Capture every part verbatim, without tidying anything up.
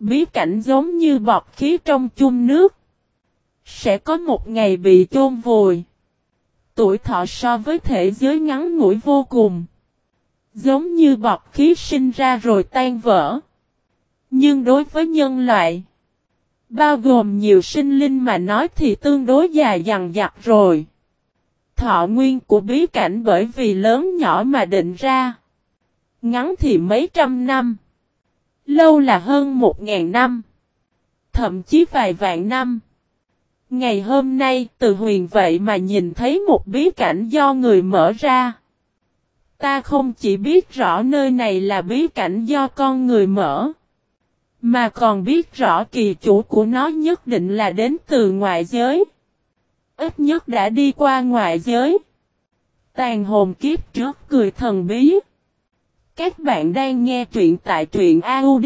Bí cảnh giống như bọt khí trong chung nước. Sẽ có một ngày bị chôn vùi. Tuổi thọ so với thế giới ngắn ngủi vô cùng. Giống như bọt khí sinh ra rồi tan vỡ. Nhưng đối với nhân loại, bao gồm nhiều sinh linh mà nói thì tương đối dài dằng dặc rồi. Thọ nguyên của bí cảnh bởi vì lớn nhỏ mà định ra. Ngắn thì mấy trăm năm. Lâu là hơn một ngàn năm. Thậm chí vài vạn năm. Ngày hôm nay Từ Huyền vậy mà nhìn thấy một bí cảnh do người mở ra. Ta không chỉ biết rõ nơi này là bí cảnh do con người mở. Mà còn biết rõ kỳ chủ của nó nhất định là đến từ ngoại giới. Ít nhất đã đi qua ngoại giới. Tàn hồn kiếp trước cười thần bí. Các bạn đang nghe truyện tại truyện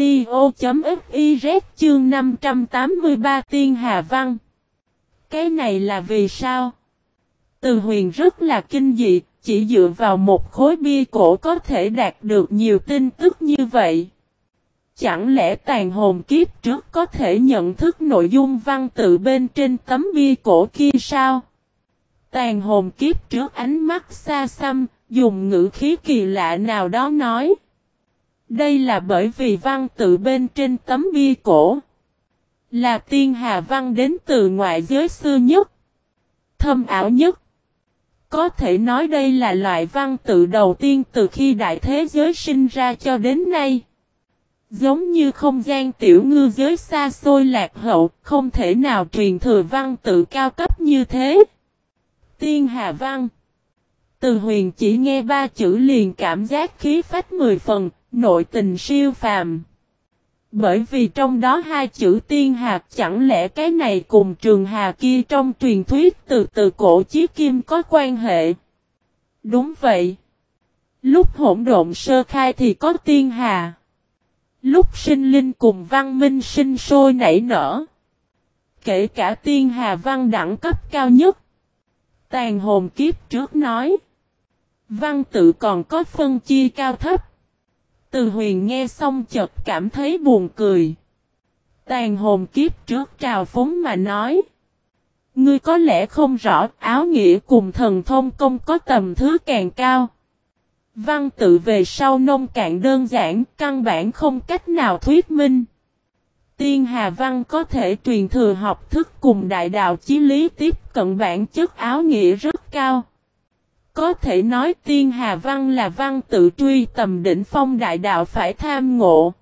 audio.fiz chương năm trăm tám mươi ba Tiên Hà Văn. Cái này là vì sao? Từ Huyền rất là kinh dị, chỉ dựa vào một khối bia cổ có thể đạt được nhiều tin tức như vậy. Chẳng lẽ tàn hồn kiếp trước có thể nhận thức nội dung văn tự bên trên tấm bia cổ kia sao? Tàn hồn kiếp trước ánh mắt xa xăm, dùng ngữ khí kỳ lạ nào đó nói. Đây là bởi vì văn tự bên trên tấm bia cổ là tiên hà văn đến từ ngoại giới xưa nhất, thâm ảo nhất. Có thể nói đây là loại văn tự đầu tiên từ khi đại thế giới sinh ra cho đến nay. Giống như không gian tiểu ngư giới xa xôi lạc hậu, không thể nào truyền thừa văn tự cao cấp như thế. Tiên Hà Văn. Từ Huyền chỉ nghe ba chữ liền cảm giác khí phách mười phần, nội tình siêu phàm. Bởi vì trong đó hai chữ Tiên Hà, chẳng lẽ cái này cùng Trường Hà kia trong truyền thuyết từ từ cổ chí kim có quan hệ? Đúng vậy. Lúc hỗn độn sơ khai thì có Tiên Hà. Lúc sinh linh cùng văn minh sinh sôi nảy nở. Kể cả Tiên Hà Văn đẳng cấp cao nhất. Tàn hồn kiếp trước nói. Văn tự còn có phân chia cao thấp. Từ Huyền nghe xong chợt cảm thấy buồn cười. Tàn hồn kiếp trước trào phúng mà nói. Ngươi có lẽ không rõ áo nghĩa cùng thần thông công có tầm thứ càng cao. Văn tự về sau nông cạn đơn giản, căn bản không cách nào thuyết minh. Tiên Hà Văn có thể truyền thừa học thức cùng đại đạo chí lý tiếp cận bản chất áo nghĩa rất cao. Có thể nói Tiên Hà Văn là văn tự truy tầm đỉnh phong đại đạo phải tham ngộ.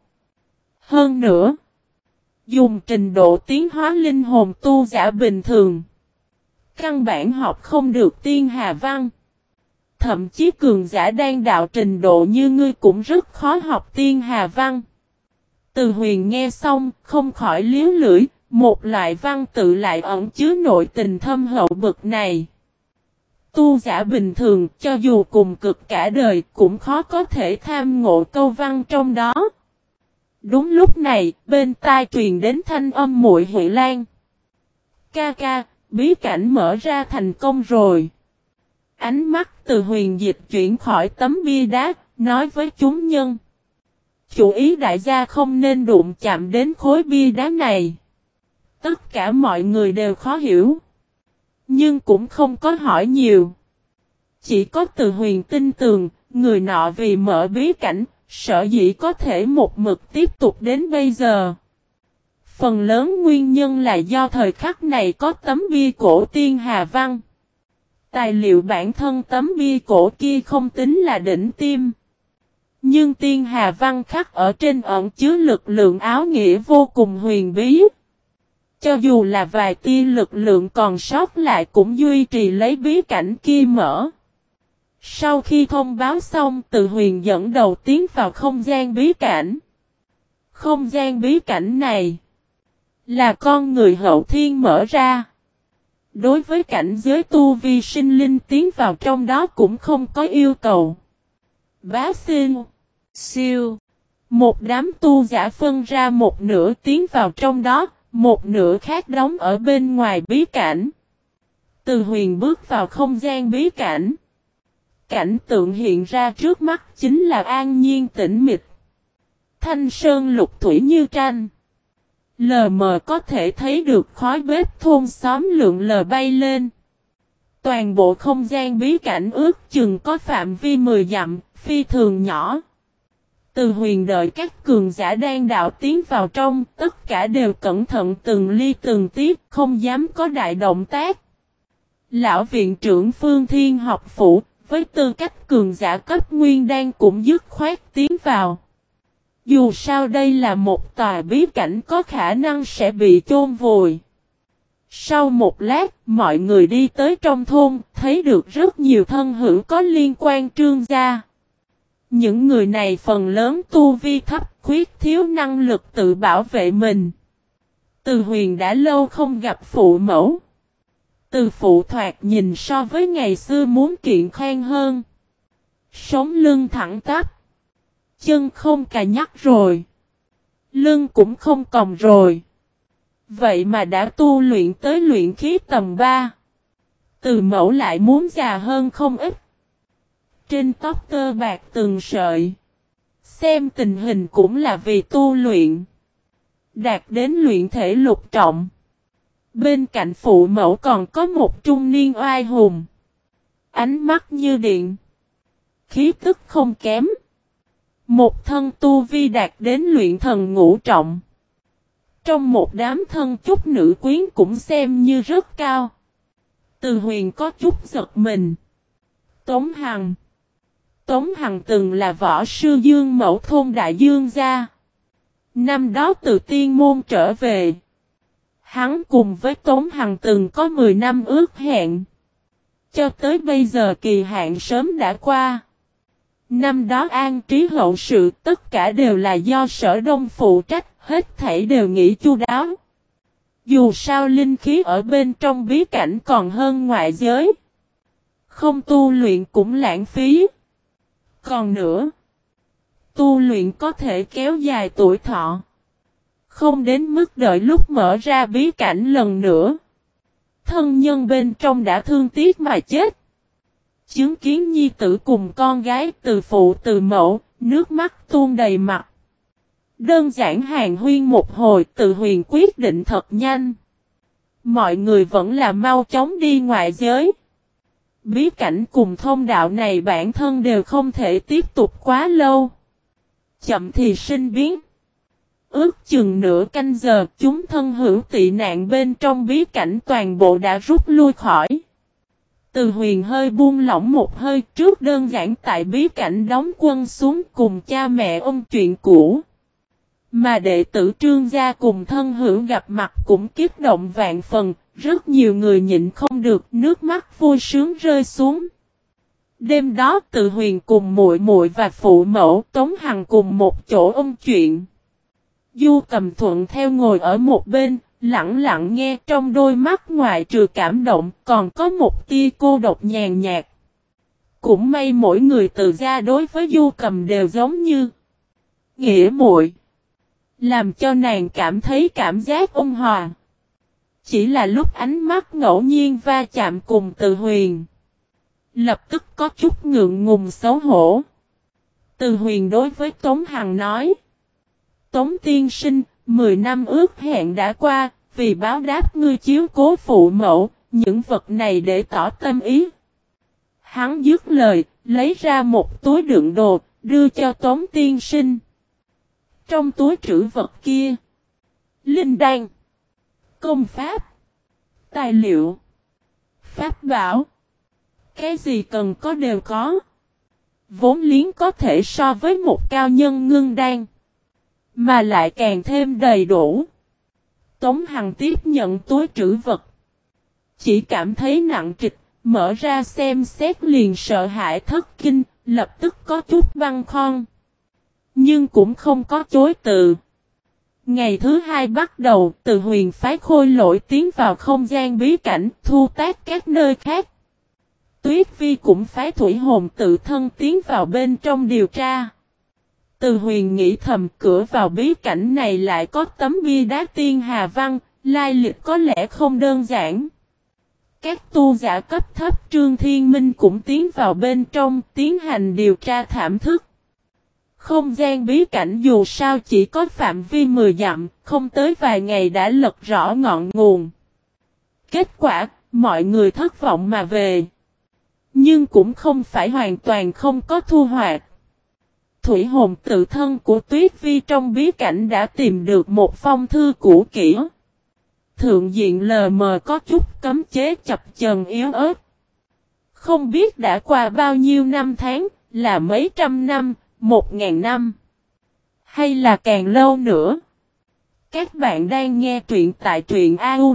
Hơn nữa, dùng trình độ tiến hóa linh hồn tu giả bình thường, căn bản học không được Tiên Hà Văn. Thậm chí cường giả đang đạo trình độ như ngươi cũng rất khó học Tiên Hà Văn. Từ Huyền nghe xong, không khỏi liếu lưỡi, một loại văn tự lại ẩn chứa nội tình thâm hậu bậc này. Tu giả bình thường, cho dù cùng cực cả đời, cũng khó có thể tham ngộ câu văn trong đó. Đúng lúc này, bên tai truyền đến thanh âm Muội Huệ Lan. Ca ca, bí cảnh mở ra thành công rồi. Ánh mắt Từ Huyền dịch chuyển khỏi tấm bia đá, nói với chúng nhân. Chủ ý đại gia không nên đụng chạm đến khối bia đá này. Tất cả mọi người đều khó hiểu. Nhưng cũng không có hỏi nhiều. Chỉ có Từ Huyền tin tưởng, người nọ vì mở bí cảnh, sở dĩ có thể một mực tiếp tục đến bây giờ. Phần lớn nguyên nhân là do thời khắc này có tấm bia cổ Tiên Hà Văn. Tài liệu bản thân tấm bia cổ kia không tính là đỉnh tim. Nhưng Tiên Hà Văn khắc ở trên ẩn chứa lực lượng áo nghĩa vô cùng huyền bí. Cho dù là vài tia lực lượng còn sót lại cũng duy trì lấy bí cảnh kia mở. Sau khi thông báo xong, Từ Huyền dẫn đầu tiến vào không gian bí cảnh. Không gian bí cảnh này là con người hậu thiên mở ra. Đối với cảnh giới tu vi sinh linh tiến vào trong đó cũng không có yêu cầu. Bá sinh, siêu. Một đám tu giả phân ra một nửa tiến vào trong đó, một nửa khác đóng ở bên ngoài bí cảnh. Từ Huyền bước vào không gian bí cảnh. Cảnh tượng hiện ra trước mắt chính là an nhiên tĩnh mịch. Thanh sơn lục thủy như tranh. Lờ mờ có thể thấy được khói bếp thôn xóm lượn lờ bay lên. Toàn bộ không gian bí cảnh ước chừng có phạm vi mười dặm, phi thường nhỏ. Từ Huyền đợi các cường giả đang đạo tiến vào trong, tất cả đều cẩn thận từng ly từng tí, không dám có đại động tác. Lão viện trưởng Phương Thiên học phủ, với tư cách cường giả cấp nguyên đan cũng dứt khoát tiến vào. Dù sao đây là một tòa bí cảnh có khả năng sẽ bị chôn vùi. Sau một lát, mọi người đi tới trong thôn, thấy được rất nhiều thân hữu có liên quan Trương gia. Những người này phần lớn tu vi thấp, khuyết thiếu năng lực tự bảo vệ mình. Từ Huyền đã lâu không gặp phụ mẫu. Từ phụ thoạt nhìn so với ngày xưa muốn kiện khang hơn. Sống lưng thẳng tắp. Chân không cà nhắc rồi. Lưng cũng không còng rồi. Vậy mà đã tu luyện tới luyện khí tầm ba. Từ mẫu lại muốn già hơn không ít. Trên tóc tơ bạc từng sợi. Xem tình hình cũng là vì tu luyện. Đạt đến luyện thể lục trọng. Bên cạnh phụ mẫu còn có một trung niên oai hùng. Ánh mắt như điện. Khí tức không kém. Một thân tu vi đạt đến luyện thần ngũ trọng. Trong một đám thân chút nữ quyến cũng xem như rất cao. Từ Huyền có chút giật mình. Tống Hằng. Tống Hằng từng là võ sư Dương mẫu thôn Đại Dương gia. Năm đó từ tiên môn trở về. Hắn cùng với Tống Hằng từng có mười năm ước hẹn. Cho tới bây giờ kỳ hạn sớm đã qua. Năm đó an trí hậu sự tất cả đều là do Sở Đông phụ trách, hết thảy đều nghĩ chu đáo. Dù sao linh khí ở bên trong bí cảnh còn hơn ngoại giới. Không tu luyện cũng lãng phí. Còn nữa, tu luyện có thể kéo dài tuổi thọ. Không đến mức đợi lúc mở ra bí cảnh lần nữa. Thân nhân bên trong đã thương tiếc mà chết. Chứng kiến nhi tử cùng con gái từ phụ từ mẫu, nước mắt tuôn đầy mặt. Đơn giản hàn huyên một hồi, Từ Huyền quyết định thật nhanh. Mọi người vẫn là mau chóng đi ngoại giới. Bí cảnh cùng thông đạo này bản thân đều không thể tiếp tục quá lâu. Chậm thì sinh biến. Ước chừng nửa canh giờ, chúng thân hữu tị nạn bên trong bí cảnh toàn bộ đã rút lui khỏi. Từ Huyền hơi buông lỏng một hơi, trước đơn giản tại bí cảnh đóng quân xuống cùng cha mẹ ông chuyện cũ. Mà đệ tử Trương gia cùng thân hữu gặp mặt cũng kích động vạn phần, rất nhiều người nhịn không được, nước mắt vui sướng rơi xuống. Đêm đó Từ Huyền cùng muội muội và phụ mẫu Tống Hằng cùng một chỗ ôn chuyện. Du Cầm thuận theo ngồi ở một bên, lặng lặng nghe, trong đôi mắt ngoại trừ cảm động còn có một tia cô độc nhàn nhạt. Cũng may mỗi người từ gia đối với Du Cầm đều giống như nghĩa muội, làm cho nàng cảm thấy cảm giác ôn hòa. Chỉ là lúc ánh mắt ngẫu nhiên va chạm cùng Từ Huyền, lập tức có chút ngượng ngùng xấu hổ. Từ Huyền đối với Tống Hằng nói: Tống tiên sinh, mười năm ước hẹn đã qua, vì báo đáp ngươi chiếu cố phụ mẫu, những vật này để tỏ tâm ý. Hắn dứt lời, lấy ra một túi đựng đồ, đưa cho Tống tiên sinh. Trong túi trữ vật kia, linh đan, công pháp, tài liệu, pháp bảo, cái gì cần có đều có. Vốn liếng có thể so với một cao nhân ngưng đan, mà lại càng thêm đầy đủ. Tống Hằng tiếp nhận túi trữ vật, chỉ cảm thấy nặng trịch, mở ra xem xét liền sợ hãi thất kinh, lập tức có chút băn khoăn. Nhưng cũng không có chối từ. Ngày thứ hai bắt đầu, Từ Huyền phái Khôi Lỗi tiến vào không gian bí cảnh, thu tác các nơi khác. Tuyết Vi cũng phái Thủy Hồn tự thân tiến vào bên trong điều tra. Từ Huyền nghĩ thầm, cửa vào bí cảnh này lại có tấm bia đá tiên hà văn, lai lịch có lẽ không đơn giản. Các tu giả cấp thấp Trương Thiên Minh cũng tiến vào bên trong, tiến hành điều tra thảm thức. Không gian bí cảnh dù sao chỉ có phạm vi mười dặm, không tới vài ngày đã lật rõ ngọn nguồn. Kết quả, mọi người thất vọng mà về. Nhưng cũng không phải hoàn toàn không có thu hoạch. Thủy hồn tự thân của Tuyết Vi trong bí cảnh đã tìm được một phong thư cũ kỹ. Thượng diện lờ mờ có chút cấm chế chập chờn yếu ớt. Không biết đã qua bao nhiêu năm tháng, là mấy trăm năm, một ngàn năm, hay là càng lâu nữa. Các bạn đang nghe truyện tại truyện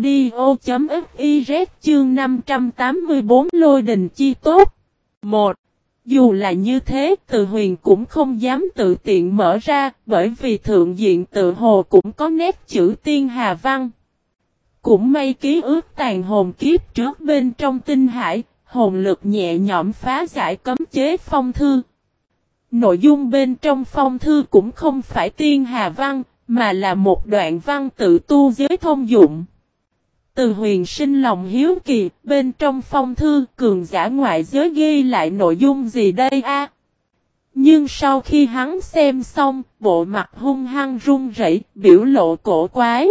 audio.fiz chương năm trăm tám mươi tư Lôi đình chi tốt. một. Dù là như thế, Từ Huyền cũng không dám tự tiện mở ra, bởi vì thượng diện tự hồ cũng có nét chữ Tiên Hà Văn. Cũng may ký ức tàn hồn kiếp trước bên trong tinh hải, hồn lực nhẹ nhõm phá giải cấm chế phong thư. Nội dung bên trong phong thư cũng không phải Tiên Hà Văn, mà là một đoạn văn tự tu giới thông dụng. Từ Huyền sinh lòng hiếu kỳ, bên trong phong thư cường giả ngoại giới ghi lại nội dung gì đây a? Nhưng sau khi hắn xem xong, bộ mặt hung hăng run rẩy, biểu lộ cổ quái.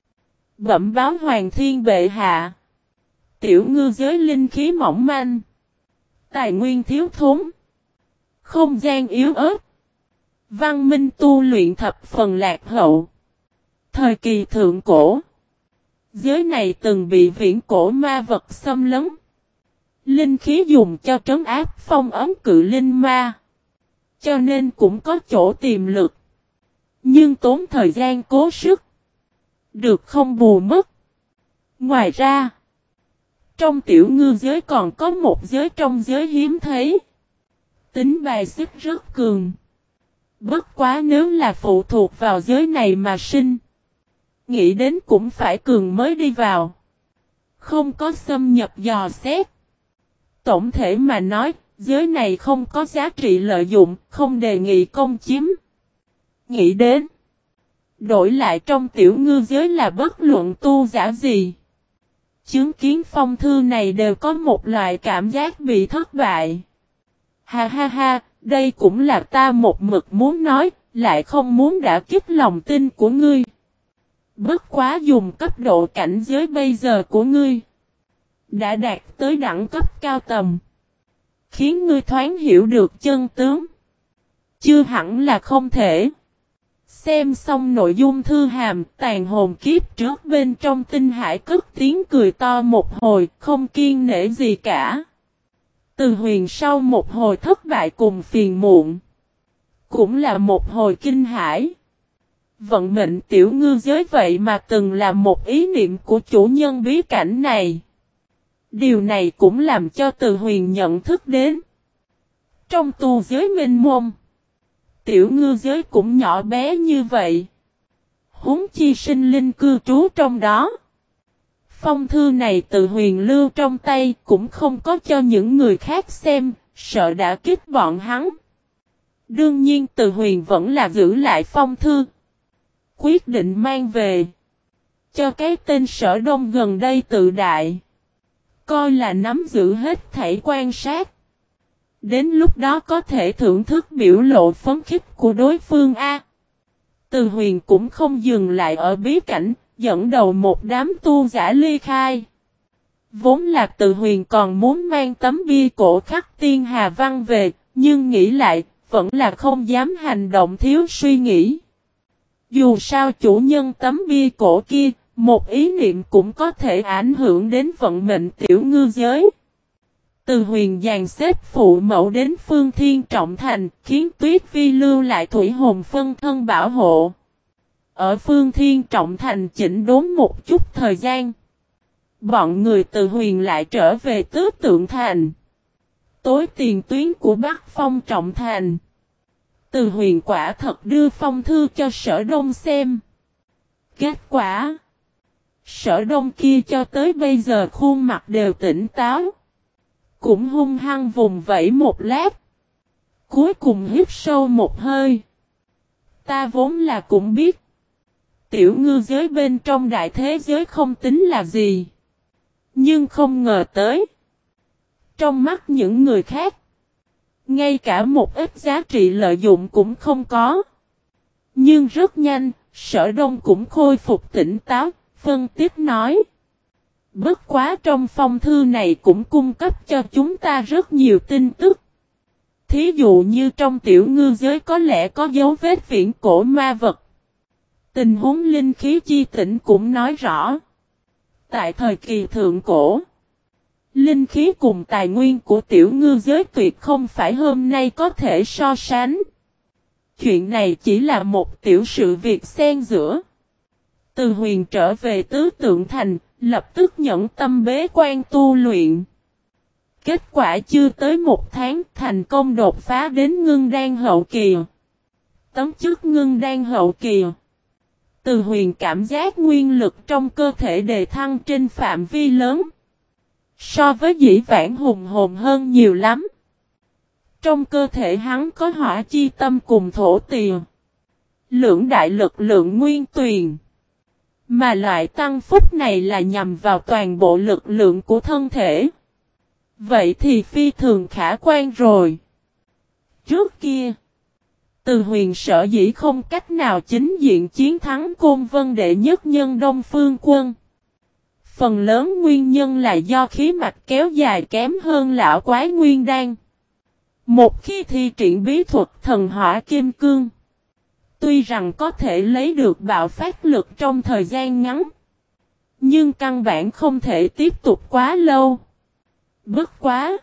Bẩm báo Hoàng Thiên bệ hạ. Tiểu ngư giới linh khí mỏng manh. Tài nguyên thiếu thốn. Không gian yếu ớt. Văn minh tu luyện thập phần lạc hậu. Thời kỳ thượng cổ. Giới này từng bị viễn cổ ma vật xâm lấn. Linh khí dùng cho trấn áp phong ấn cự linh ma. Cho nên cũng có chỗ tiềm lực. Nhưng tốn thời gian cố sức. Được không bù mất. Ngoài ra. Trong tiểu ngư giới còn có một giới trong giới hiếm thấy. Tính bài xích rất cường. Bất quá nếu là phụ thuộc vào giới này mà sinh. Nghĩ đến cũng phải cường mới đi vào. Không có xâm nhập dò xét. Tổng thể mà nói, giới này không có giá trị lợi dụng, không đề nghị công chiếm. Nghĩ đến. Đổi lại trong tiểu ngư giới là bất luận tu giả gì. Chứng kiến phong thư này đều có một loại cảm giác bị thất bại. Ha ha ha, đây cũng là ta một mực muốn nói, lại không muốn đả kích lòng tin của ngươi. Bất quá dùng cấp độ cảnh giới bây giờ của ngươi. Đã đạt tới đẳng cấp cao tầm. Khiến ngươi thoáng hiểu được chân tướng. Chưa hẳn là không thể. Xem xong nội dung thư hàm, tàn hồn kiếp trước bên trong tinh hải cất tiếng cười to một hồi, không kiên nể gì cả. Từ Huyền sau một hồi thất bại cùng phiền muộn. Cũng là một hồi kinh hãi. Vận mệnh tiểu ngư giới vậy mà từng là một ý niệm của chủ nhân bí cảnh này. Điều này cũng làm cho Từ Huyền nhận thức đến. Trong tu giới mênh mông. Tiểu ngư giới cũng nhỏ bé như vậy. Huống chi sinh linh cư trú trong đó. Phong thư này Từ Huyền lưu trong tay cũng không có cho những người khác xem, sợ đã kích bọn hắn. Đương nhiên Từ Huyền vẫn là giữ lại phong thư. Quyết định mang về. Cho cái tên Sở Đông gần đây tự đại. Coi là nắm giữ hết thảy quan sát. Đến lúc đó có thể thưởng thức biểu lộ phấn khích của đối phương A. Từ Huyền cũng không dừng lại ở bí cảnh, dẫn đầu một đám tu giả ly khai. Vốn là Từ Huyền còn muốn mang tấm bia cổ khắc Tiên Hà Văn về, nhưng nghĩ lại, vẫn là không dám hành động thiếu suy nghĩ. Dù sao chủ nhân tấm bia cổ kia, một ý niệm cũng có thể ảnh hưởng đến vận mệnh tiểu ngư giới. Từ Huyền dàn xếp phụ mẫu đến Phương Thiên Trọng Thành, khiến Tuyết Vi lưu lại thủy hồn phân thân bảo hộ. Ở Phương Thiên Trọng Thành chỉnh đốn một chút thời gian. Bọn người Từ Huyền lại trở về Tứ Tượng Thành. Tối tiền tuyến của Bắc Phong Trọng Thành. Từ Huyền quả thật đưa phong thư cho Sở Đông xem. Kết quả. Sở Đông kia cho tới bây giờ khuôn mặt đều tỉnh táo. Cũng hung hăng vùng vẫy một lát. Cuối cùng hít sâu một hơi. Ta vốn là cũng biết. Tiểu ngư giới bên trong đại thế giới không tính là gì. Nhưng không ngờ tới. Trong mắt những người khác. Ngay cả một ít giá trị lợi dụng cũng không có. Nhưng rất nhanh, Sở Đông cũng khôi phục tỉnh táo, phân tích nói. Bất quá trong phong thư này cũng cung cấp cho chúng ta rất nhiều tin tức. Thí dụ như trong tiểu ngư giới có lẽ có dấu vết viễn cổ ma vật. Tình huống linh khí chi tỉnh cũng nói rõ. Tại thời kỳ thượng cổ, linh khí cùng tài nguyên của tiểu ngư giới tuyệt không phải hôm nay có thể so sánh. Chuyện này chỉ là một tiểu sự việc xen giữa. Từ Huyền trở về Tứ Tượng Thành, lập tức nhẫn tâm bế quan tu luyện. Kết quả chưa tới một tháng thành công đột phá đến ngưng đan hậu kỳ. Tấm chức ngưng đan hậu kỳ. Từ Huyền cảm giác nguyên lực trong cơ thể đề thăng trên phạm vi lớn. So với dĩ vãng hùng hồn hơn nhiều lắm. Trong cơ thể hắn có hỏa chi tâm cùng thổ tỳ, lưỡng đại lực lượng nguyên tuyền. Mà loại tăng phúc này là nhằm vào toàn bộ lực lượng của thân thể. Vậy thì phi thường khả quan rồi. Trước kia, Từ Huyền sở dĩ không cách nào chính diện chiến thắng Côn Vân đệ nhất nhân Đông Phương Quân. Phần lớn nguyên nhân là do khí mạch kéo dài kém hơn lão quái nguyên đan. Một khi thi triển bí thuật thần hỏa kim cương, tuy rằng có thể lấy được bạo phát lực trong thời gian ngắn, nhưng căn bản không thể tiếp tục quá lâu. Bất quá!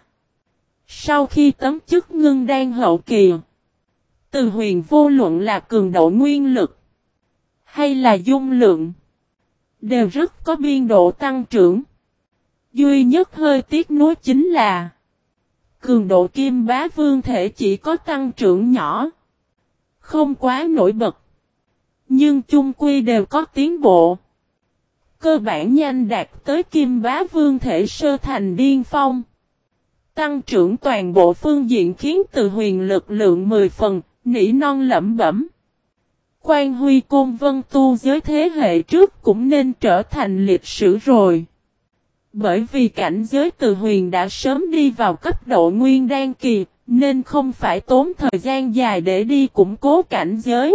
Sau khi tấm chức ngưng đan hậu kỳ, Từ Huyền vô luận là cường độ nguyên lực, hay là dung lượng, đều rất có biên độ tăng trưởng. Duy nhất hơi tiếc nuối chính là cường độ kim bá vương thể chỉ có tăng trưởng nhỏ, không quá nổi bật, nhưng chung quy đều có tiến bộ. Cơ bản nhanh đạt tới kim bá vương thể sơ thành điên phong. Tăng trưởng toàn bộ phương diện khiến Từ Huyền lực lượng mười phần, nỉ non lẩm bẩm. Quan Huy Côn Vân tu giới thế hệ trước cũng nên trở thành lịch sử rồi. Bởi vì cảnh giới Từ Huyền đã sớm đi vào cấp độ nguyên đan kỳ, nên không phải tốn thời gian dài để đi củng cố cảnh giới.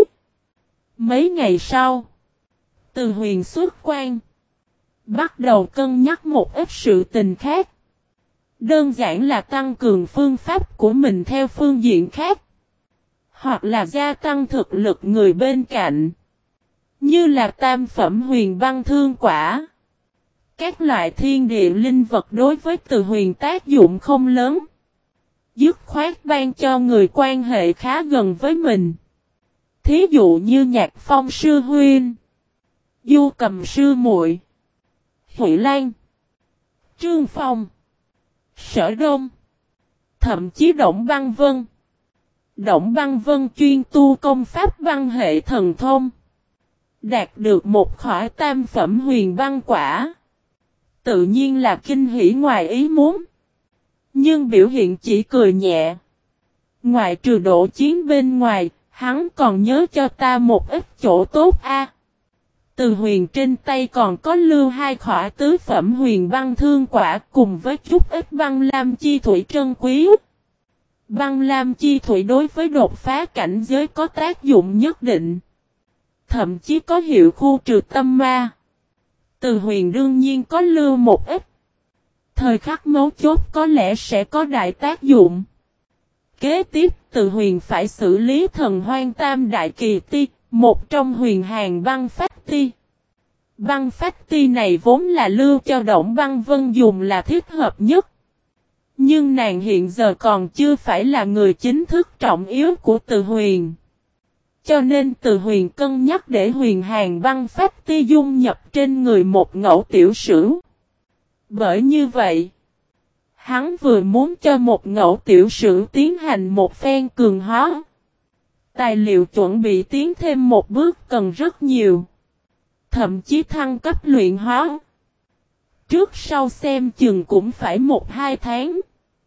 Mấy ngày sau, Từ Huyền xuất quan, bắt đầu cân nhắc một ít sự tình khác. Đơn giản là tăng cường phương pháp của mình theo phương diện khác. Hoặc là gia tăng thực lực người bên cạnh. Như là tam phẩm huyền băng thương quả. Các loại thiên địa linh vật đối với Từ Huyền tác dụng không lớn. Dứt khoát ban cho người quan hệ khá gần với mình. Thí dụ như Nhạc Phong sư huynh, Du Cầm sư muội, Huệ Lan, Trương Phong, Sở Đông, thậm chí Động Băng Vân. Động Băng Vân chuyên tu công pháp băng hệ thần thông, đạt được một khỏa tam phẩm huyền băng quả. Tự nhiên là kinh hỉ ngoài ý muốn. Nhưng biểu hiện chỉ cười nhẹ. Ngoài trừ độ chiến bên ngoài, hắn còn nhớ cho ta một ít chỗ tốt a. Từ Huyền trên tay còn có lưu hai khỏa tứ phẩm huyền băng thương quả cùng với chút ít băng lam chi thủy trân quý. Băng lam chi thủy đối với đột phá cảnh giới có tác dụng nhất định. Thậm chí có hiệu khu trừ tâm ma. Từ Huyền đương nhiên có lưu một ít. Thời khắc mấu chốt có lẽ sẽ có đại tác dụng. Kế tiếp Từ Huyền phải xử lý thần hoang tam đại kỳ ti, một trong huyền hàng băng phách ti. Băng phách ti này vốn là lưu cho Động Băng Vân dùng là thích hợp nhất. Nhưng nàng hiện giờ còn chưa phải là người chính thức trọng yếu của Từ Huyền. Cho nên Từ Huyền cân nhắc để huyền hàng băng phách ti dung nhập trên người một ngẫu tiểu sử. Bởi như vậy, hắn vừa muốn cho một ngẫu tiểu sử tiến hành một phen cường hóa. Tài liệu chuẩn bị tiến thêm một bước cần rất nhiều. Thậm chí thăng cấp luyện hóa. Trước sau xem chừng cũng phải một hai tháng.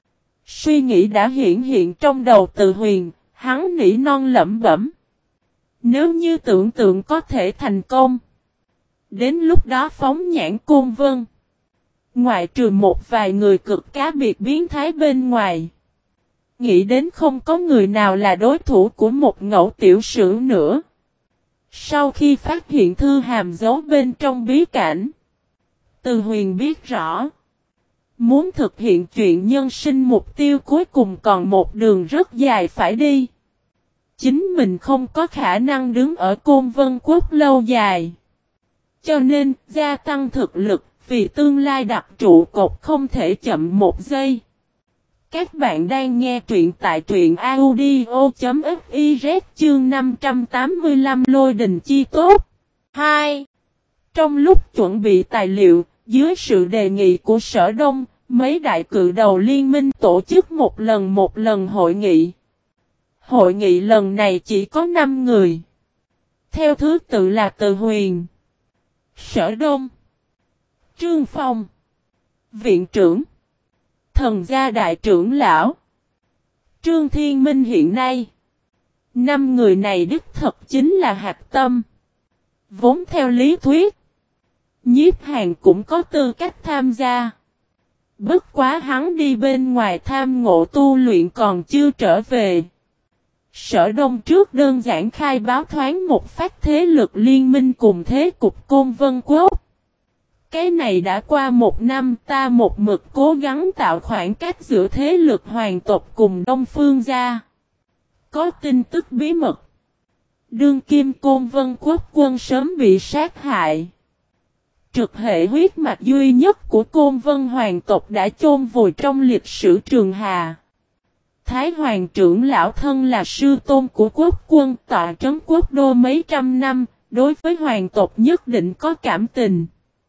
Suy nghĩ đã hiện hiện trong đầu Từ Huyền, hắn nỉ non lẩm bẩm. Nếu như tưởng tượng có thể thành công. Đến lúc đó phóng nhãn Côn Vân. Ngoại trừ một vài người cực cá biệt biến thái bên ngoài. Nghĩ đến không có người nào là đối thủ của một ngẫu tiểu sử nữa. Sau khi phát hiện thư hàm giấu bên trong bí cảnh, Từ Huyền biết rõ, muốn thực hiện chuyện nhân sinh mục tiêu cuối cùng còn một đường rất dài phải đi. Chính mình không có khả năng đứng ở Côn Vân Quốc lâu dài. Cho nên, gia tăng thực lực, vì tương lai đặt trụ cột không thể chậm một giây. Các bạn đang nghe truyện tại truyện audio.fiz chương năm trăm tám mươi lăm Lôi Đình Chi Tốt. hai. Trong lúc chuẩn bị tài liệu, dưới sự đề nghị của Sở Đông, mấy đại cự đầu liên minh tổ chức một lần một lần hội nghị. Hội nghị lần này chỉ có năm người. Theo thứ tự là Từ Huyền, Sở Đông, Trương Phong, Viện trưởng, Thần gia đại trưởng lão, Trương Thiên Minh hiện nay. Năm người này đích thật chính là hạch tâm. Vốn theo lý thuyết, Nhiếp Hàn cũng có tư cách tham gia. Bất quá hắn đi bên ngoài tham ngộ tu luyện còn chưa trở về. Sở Đông trước đơn giản khai báo thoáng một phát thế lực liên minh cùng thế cục Côn Vân Quốc. Cái này đã qua một năm ta một mực cố gắng tạo khoảng cách giữa thế lực hoàng tộc cùng Đông Phương gia. Có tin tức bí mật. Đương kim Côn Vân Quốc quân sớm bị sát hại. Trực hệ huyết mạch duy nhất của Côn Vân hoàng tộc đã chôn vùi trong lịch sử Trường Hà. Thái Hoàng trưởng lão thân là sư tôn của quốc quân tọa trấn quốc đô mấy trăm năm, đối với hoàng tộc nhất định có cảm tình.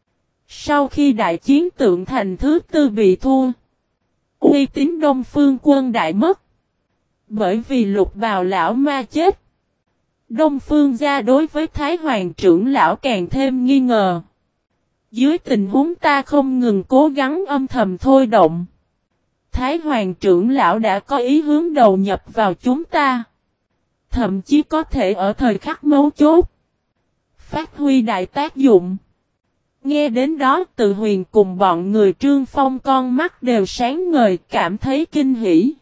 Sau khi đại chiến Tượng Thành thứ tư bị thua, uy tín Đông Phương quân đại mất. Bởi vì Lục Bào lão ma chết, Đông Phương gia đối với Thái Hoàng trưởng lão càng thêm nghi ngờ. Dưới tình huống ta không ngừng cố gắng âm thầm thôi động, Thái Hoàng trưởng lão đã có ý hướng đầu nhập vào chúng ta. Thậm chí có thể ở thời khắc mấu chốt phát huy đại tác dụng. Nghe đến đó Từ Huyền cùng bọn người Trương Phong con mắt đều sáng ngời, cảm thấy kinh hỉ.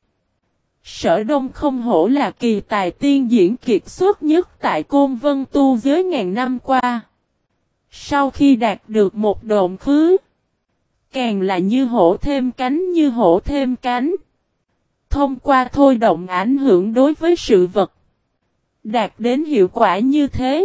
Sở Đông không hổ là kỳ tài tiên diễn kiệt xuất nhất tại Côn Vân tu giới ngàn năm qua. Sau khi đạt được một độn khứ, càng là như hổ thêm cánh như hổ thêm cánh. Thông qua thôi động ảnh hưởng đối với sự vật, đạt đến hiệu quả như thế.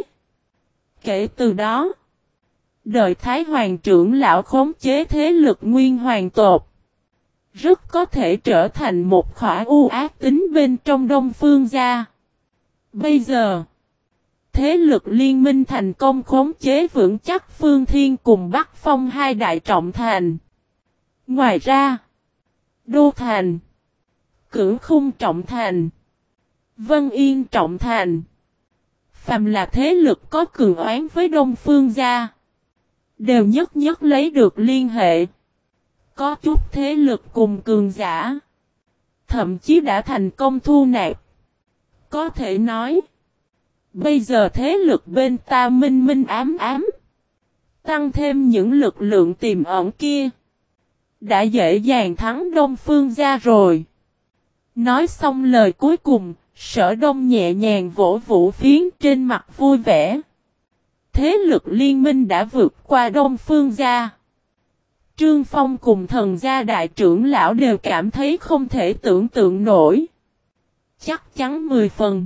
Kể từ đó, đời Thái Hoàng trưởng lão khống chế thế lực nguyên hoàng tộc, rất có thể trở thành một khỏa u ác tính bên trong Đông Phương gia. Bây giờ, thế lực liên minh thành công khống chế vững chắc Phương Thiên cùng Bắc Phong hai đại trọng thành. Ngoài ra, Đô Thành, Cửu Khung trọng thành, Vân Yên trọng thành, phàm là thế lực có cường oán với Đông Phương gia, đều nhất nhất lấy được liên hệ. Có chút thế lực cùng cường giả, thậm chí đã thành công thu nạp. Có thể nói, bây giờ thế lực bên ta minh minh ám ám, tăng thêm những lực lượng tiềm ẩn kia, đã dễ dàng thắng Đông Phương gia rồi. Nói xong lời cuối cùng, Sở Đông nhẹ nhàng vỗ vũ phiến trên mặt vui vẻ. Thế lực liên minh đã vượt qua Đông Phương gia. Trương Phong cùng Thần gia đại trưởng lão đều cảm thấy không thể tưởng tượng nổi. Chắc chắn mười phần.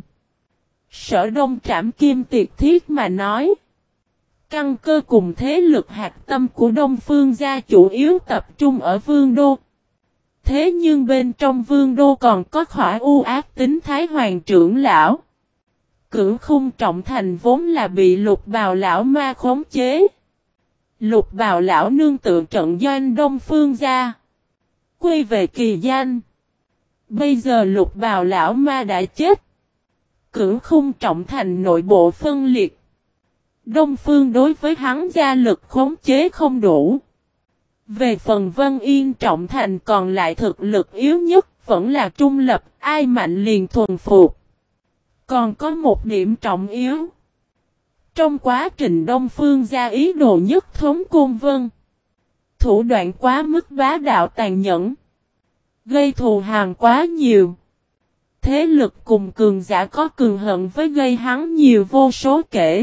Sở Đông trảm kim tiệt thiết mà nói. Căn cơ cùng thế lực hạt tâm của Đông Phương gia chủ yếu tập trung ở Vương Đô. Thế nhưng bên trong Vương Đô còn có khỏa u ác tính Thái Hoàng trưởng lão. Cửu Khung trọng thành vốn là bị Lục Bào lão ma khống chế. Lục Bào lão nương tựa trận doanh Đông Phương gia, quy về kỳ danh. Bây giờ Lục Bào lão ma đã chết, Cửu Khung trọng thành nội bộ phân liệt. Đông Phương đối với hắn gia lực khống chế không đủ. Về phần Vân Yên trọng thành còn lại thực lực yếu nhất vẫn là trung lập, ai mạnh liền thuần phục. Còn có một điểm trọng yếu. Trong quá trình Đông Phương gia ý đồ nhất thống Côn Vân, thủ đoạn quá mức bá đạo tàn nhẫn, gây thù hằn quá nhiều. thế lực cùng cường giả có cường hận với gây hắn nhiều vô số kể.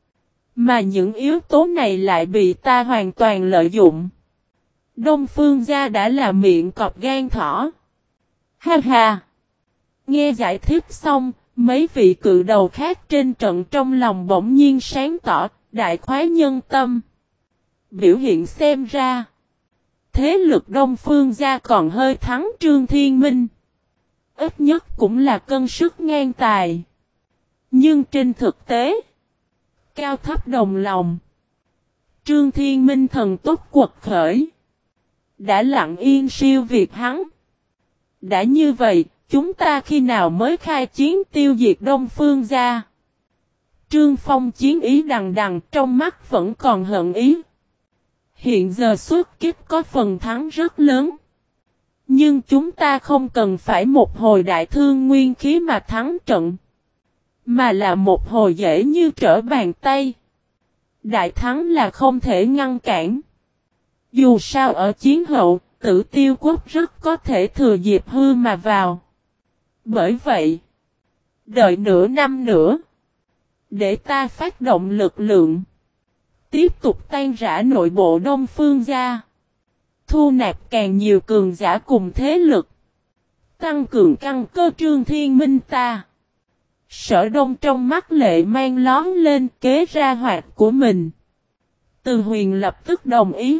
Mà những yếu tố này lại bị ta hoàn toàn lợi dụng. Đông Phương gia đã là miệng cọp gan thỏ. Ha ha! Nghe giải thích xong, mấy vị cự đầu khác trên trận trong lòng bỗng nhiên sáng tỏ, đại khoái nhân tâm. Biểu hiện xem ra, thế lực Đông Phương gia còn hơi thắng Trương Thiên Minh. Ít nhất cũng là cân sức ngang tài. Nhưng trên thực tế, cao thấp đồng lòng. Trương Thiên Minh thần tốc quật khởi. Đã lặng yên siêu việt hắn. Đã như vậy, chúng ta khi nào mới khai chiến tiêu diệt Đông Phương gia? Trương Phong chiến ý đằng đằng, trong mắt vẫn còn hận ý. Hiện giờ xuất kích có phần thắng rất lớn. Nhưng chúng ta không cần phải một hồi đại thương nguyên khí mà thắng trận. Mà là một hồi dễ như trở bàn tay. Đại thắng là không thể ngăn cản. Dù sao ở chiến hậu, Tử Tiêu quốc rất có thể thừa dịp hư mà vào. Bởi vậy, đợi nửa năm nữa, để ta phát động lực lượng, tiếp tục tan rã nội bộ Đông Phương gia, thu nạp càng nhiều cường giả cùng thế lực, tăng cường căn cơ Trương Thiên Minh ta. Sở Đông trong mắt lệ mang lón lên kế ra hoạt của mình. Từ Huyền lập tức đồng ý.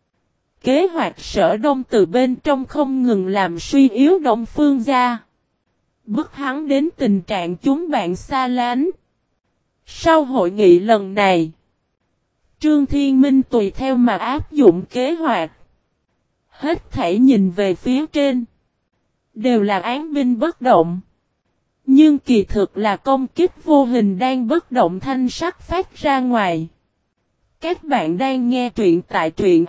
Kế hoạch Sở Đông từ bên trong không ngừng làm suy yếu Đông Phương gia, bức hắn đến tình trạng chúng bạn xa lánh. Sau hội nghị lần này, Trương Thiên Minh tùy theo mà áp dụng kế hoạch. Hết thảy nhìn về phía trên, đều là án binh bất động. Nhưng kỳ thực là công kích vô hình đang bất động thanh sắc phát ra ngoài. Các bạn đang nghe truyện tại truyện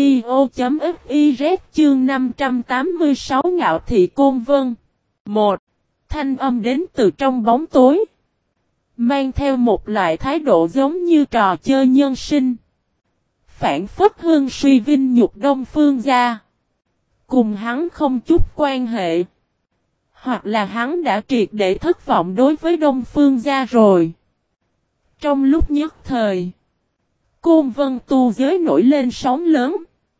audio.fiz chương năm trăm tám mươi sáu Ngạo Thị Côn Vân. một. Thanh âm đến từ trong bóng tối, mang theo một loại thái độ giống như trò chơi nhân sinh. Phản phất hương suy vinh nhục Đông Phương gia. Cùng hắn không chút quan hệ. Hoặc là hắn đã triệt để thất vọng đối với Đông Phương gia rồi. Trong lúc nhất thời, Côn Vân tu giới nổi lên sóng lớn.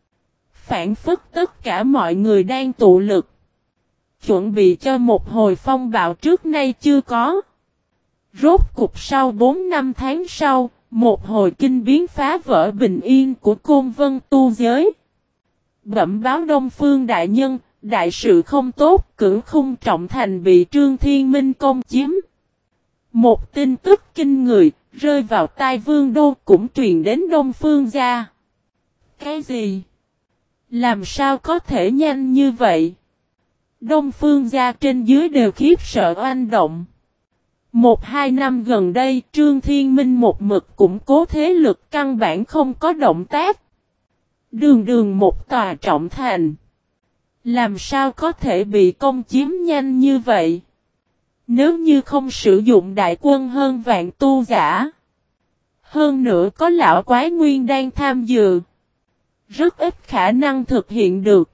Phản phất tất cả mọi người đang tụ lực, chuẩn bị cho một hồi phong bạo trước nay chưa có. Rốt cục sau bốn năm tháng sau, một hồi kinh biến phá vỡ bình yên của Côn Vân tu giới. Bẩm báo Đông Phương đại nhân, đại sự không tốt, Cửu Khung Trọng Thành bị Trương Thiên Minh công chiếm. Một tin tức kinh người, rơi vào tai Vương Đô cũng truyền đến Đông Phương gia. Cái gì? Làm sao có thể nhanh như vậy? Đông Phương gia trên dưới đều khiếp sợ oanh động. Một hai năm gần đây, Trương Thiên Minh một mực củng cố thế lực căn bản không có động tác. Đường đường một tòa trọng thành, làm sao có thể bị công chiếm nhanh như vậy? Nếu như không sử dụng đại quân hơn vạn tu giả, hơn nữa có lão quái nguyên đang tham dự, rất ít khả năng thực hiện được.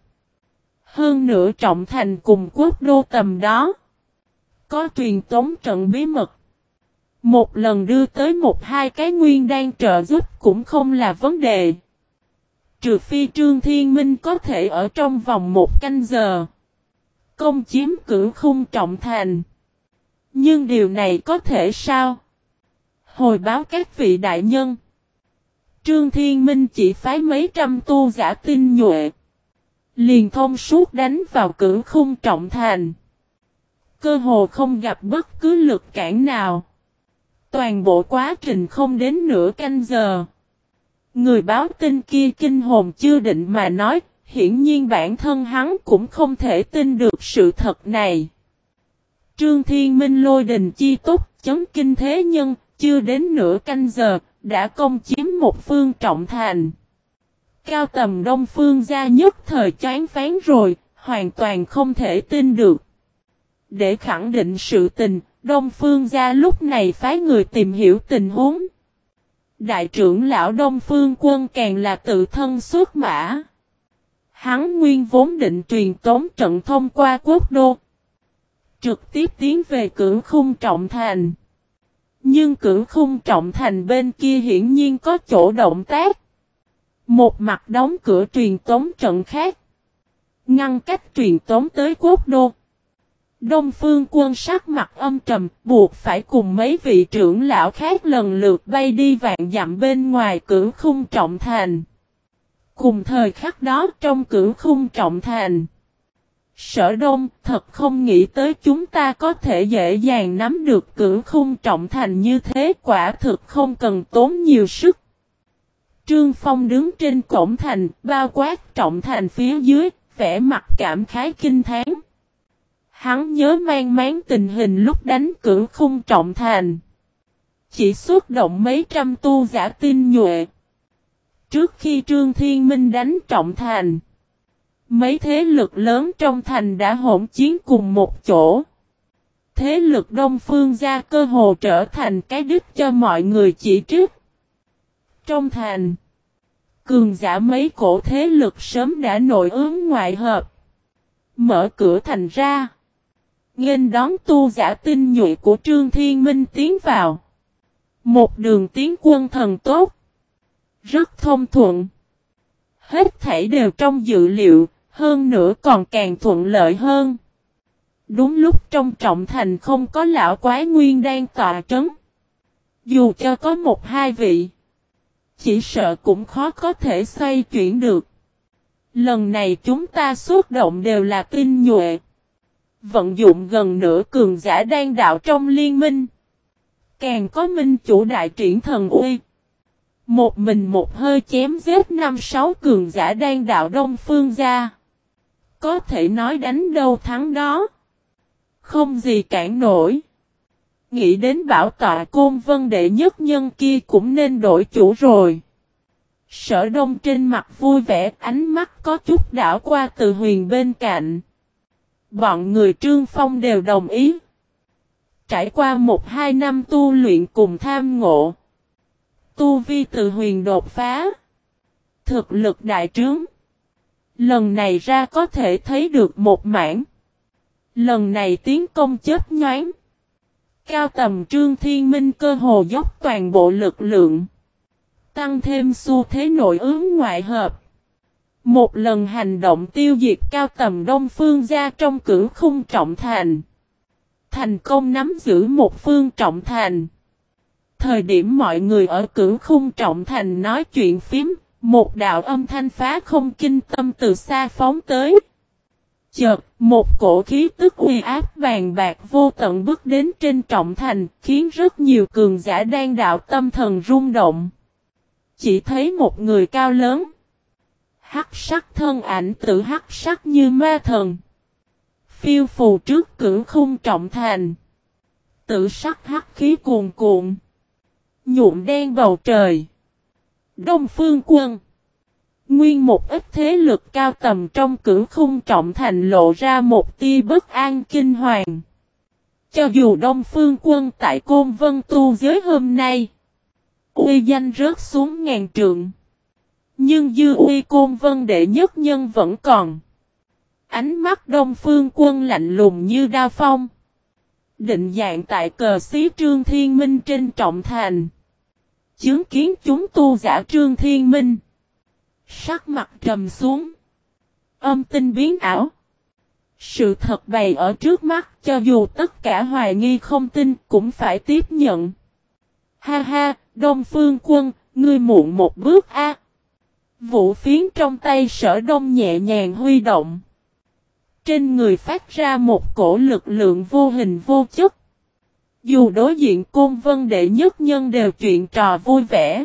Hơn nữa trọng thành cùng quốc đô tầm đó, có truyền tống trận bí mật. Một lần đưa tới một hai cái nguyên đang trợ giúp cũng không là vấn đề. Trừ phi Trương Thiên Minh có thể ở trong vòng một canh giờ công chiếm Cửu Khung Trọng Thành. Nhưng điều này có thể sao? Hồi báo các vị đại nhân, Trương Thiên Minh chỉ phái mấy trăm tu giả tinh nhuệ, liền thông suốt đánh vào Cửu Khung Trọng Thành. Cơ hồ không gặp bất cứ lực cản nào. Toàn bộ quá trình không đến nửa canh giờ. Người báo tin kia kinh hồn chưa định mà nói, hiển nhiên bản thân hắn cũng không thể tin được sự thật này. Trương Thiên Minh lôi đình chi túc, chấn kinh thế nhân, chưa đến nửa canh giờ, đã công chiếm một phương trọng thành. Cao tầm Đông Phương gia nhất thời choáng váng rồi, hoàn toàn không thể tin được. Để khẳng định sự tình, Đông Phương gia lúc này phái người tìm hiểu tình huống. Đại trưởng lão Đông Phương Quân càng là tự thân xuất mã. Hắn nguyên vốn định truyền tống trận thông qua quốc đô. trực tiếp tiến về Cưỡng Khung Trọng Thành. Nhưng Cưỡng Khung Trọng Thành bên kia hiển nhiên có chỗ động tác. Một mặt đóng cửa truyền tống trận khác, ngăn cách truyền tống tới quốc đô. Đông Phương Quân sắc mặt âm trầm, buộc phải cùng mấy vị trưởng lão khác lần lượt bay đi vạn dặm bên ngoài Cưỡng Khung Trọng Thành. Cùng thời khắc đó trong Cưỡng Khung Trọng Thành, Sở Đông thật không nghĩ tới chúng ta có thể dễ dàng nắm được Cưỡng Khung Trọng Thành như thế, quả thực không cần tốn nhiều sức. Trương Phong đứng trên cổng thành, bao quát Trọng Thành phía dưới, vẻ mặt cảm khái kinh thán. Hắn nhớ mang máng tình hình lúc đánh Cưỡng Khung Trọng Thành. Chỉ xuất động mấy trăm tu giả tinh nhuệ. Trước khi Trương Thiên Minh đánh Trọng Thành, mấy thế lực lớn trong thành đã hỗn chiến cùng một chỗ. Thế lực Đông Phương gia cơ hồ trở thành cái đích cho mọi người chỉ trích. Trong thành, cường giả mấy cổ thế lực sớm đã nội ứng ngoại hợp, mở cửa thành ra, nghênh đón tu giả tinh nhuệ của Trương Thiên Minh tiến vào. Một đường tiến quân thần tốt, rất thông thuận. Hết thảy đều trong dự liệu, hơn nữa còn càng thuận lợi hơn. Đúng lúc trong Trọng Thành không có lão quái nguyên đang tọa trấn. Dù cho có một hai vị, chỉ sợ cũng khó có thể xoay chuyển được. Lần này chúng ta xuất động đều là tinh nhuệ. Vận dụng gần nửa cường giả đang đạo trong liên minh. Càng có minh chủ đại triển thần uy. Một mình một hơi chém giết năm sáu cường giả đang đạo Đông Phương gia. Có thể nói đánh đâu thắng đó. Không gì cản nổi. Nghĩ đến bảo tọa Côn Vân đệ nhất nhân kia cũng nên đổi chủ rồi. Sở Đông trên mặt vui vẻ, ánh mắt có chút đảo qua Từ Huyền bên cạnh. Bọn người Trương Phong đều đồng ý. Trải qua một hai năm tu luyện cùng tham ngộ, tu vi Từ Huyền đột phá, thực lực đại trướng. Lần này ra có thể thấy được một mảng. Lần này tiến công chết nhoáng. Cao tầm Trương Thiên Minh cơ hồ dốc toàn bộ lực lượng. Tăng thêm xu thế nội ứng ngoại hợp. Một lần hành động tiêu diệt cao tầm Đông Phương gia trong Cưỡng Khung Trọng Thành. Thành công nắm giữ một phương Trọng Thành. Thời điểm mọi người ở Cưỡng Khung Trọng Thành nói chuyện phím, một đạo âm thanh phá không kinh tâm từ xa phóng tới. Chợt, một cổ khí tức uy áp vàng bạc vô tận bước đến trên Trọng Thành, khiến rất nhiều cường giả đang đạo tâm thần rung động. Chỉ thấy một người cao lớn, hắc sắc thân ảnh tự hắc sắc như ma thần, phiêu phù trước Cưỡng Khung Trọng Thành. Tự sắc hắc khí cuồn cuộn, nhuộm đen bầu trời. Đông Phương Quân. Nguyên một ít thế lực cao tầm trong Cưỡng Khung Trọng Thành lộ ra một tia bất an kinh hoàng. Cho dù Đông Phương Quân tại Côn Vân tu giới hôm nay, uy danh rớt xuống ngàn trượng, nhưng dư uy Côn Vân đệ nhất nhân vẫn còn. Ánh mắt Đông Phương Quân lạnh lùng như đao phong, định dạng tại cờ xí Trương Thiên Minh trên Trọng Thành. Chứng kiến chúng tu giả Trương Thiên Minh, sắc mặt trầm xuống, âm tinh biến ảo. Sự thật bày ở trước mắt, cho dù tất cả hoài nghi không tin cũng phải tiếp nhận. Ha ha, Đông Phương Quân, ngươi muộn một bước a. Vũ phiến trong tay Sở Đông nhẹ nhàng huy động. Trên người phát ra một cổ lực lượng vô hình vô chất. Dù đối diện Côn Vân đệ nhất nhân đều chuyện trò vui vẻ.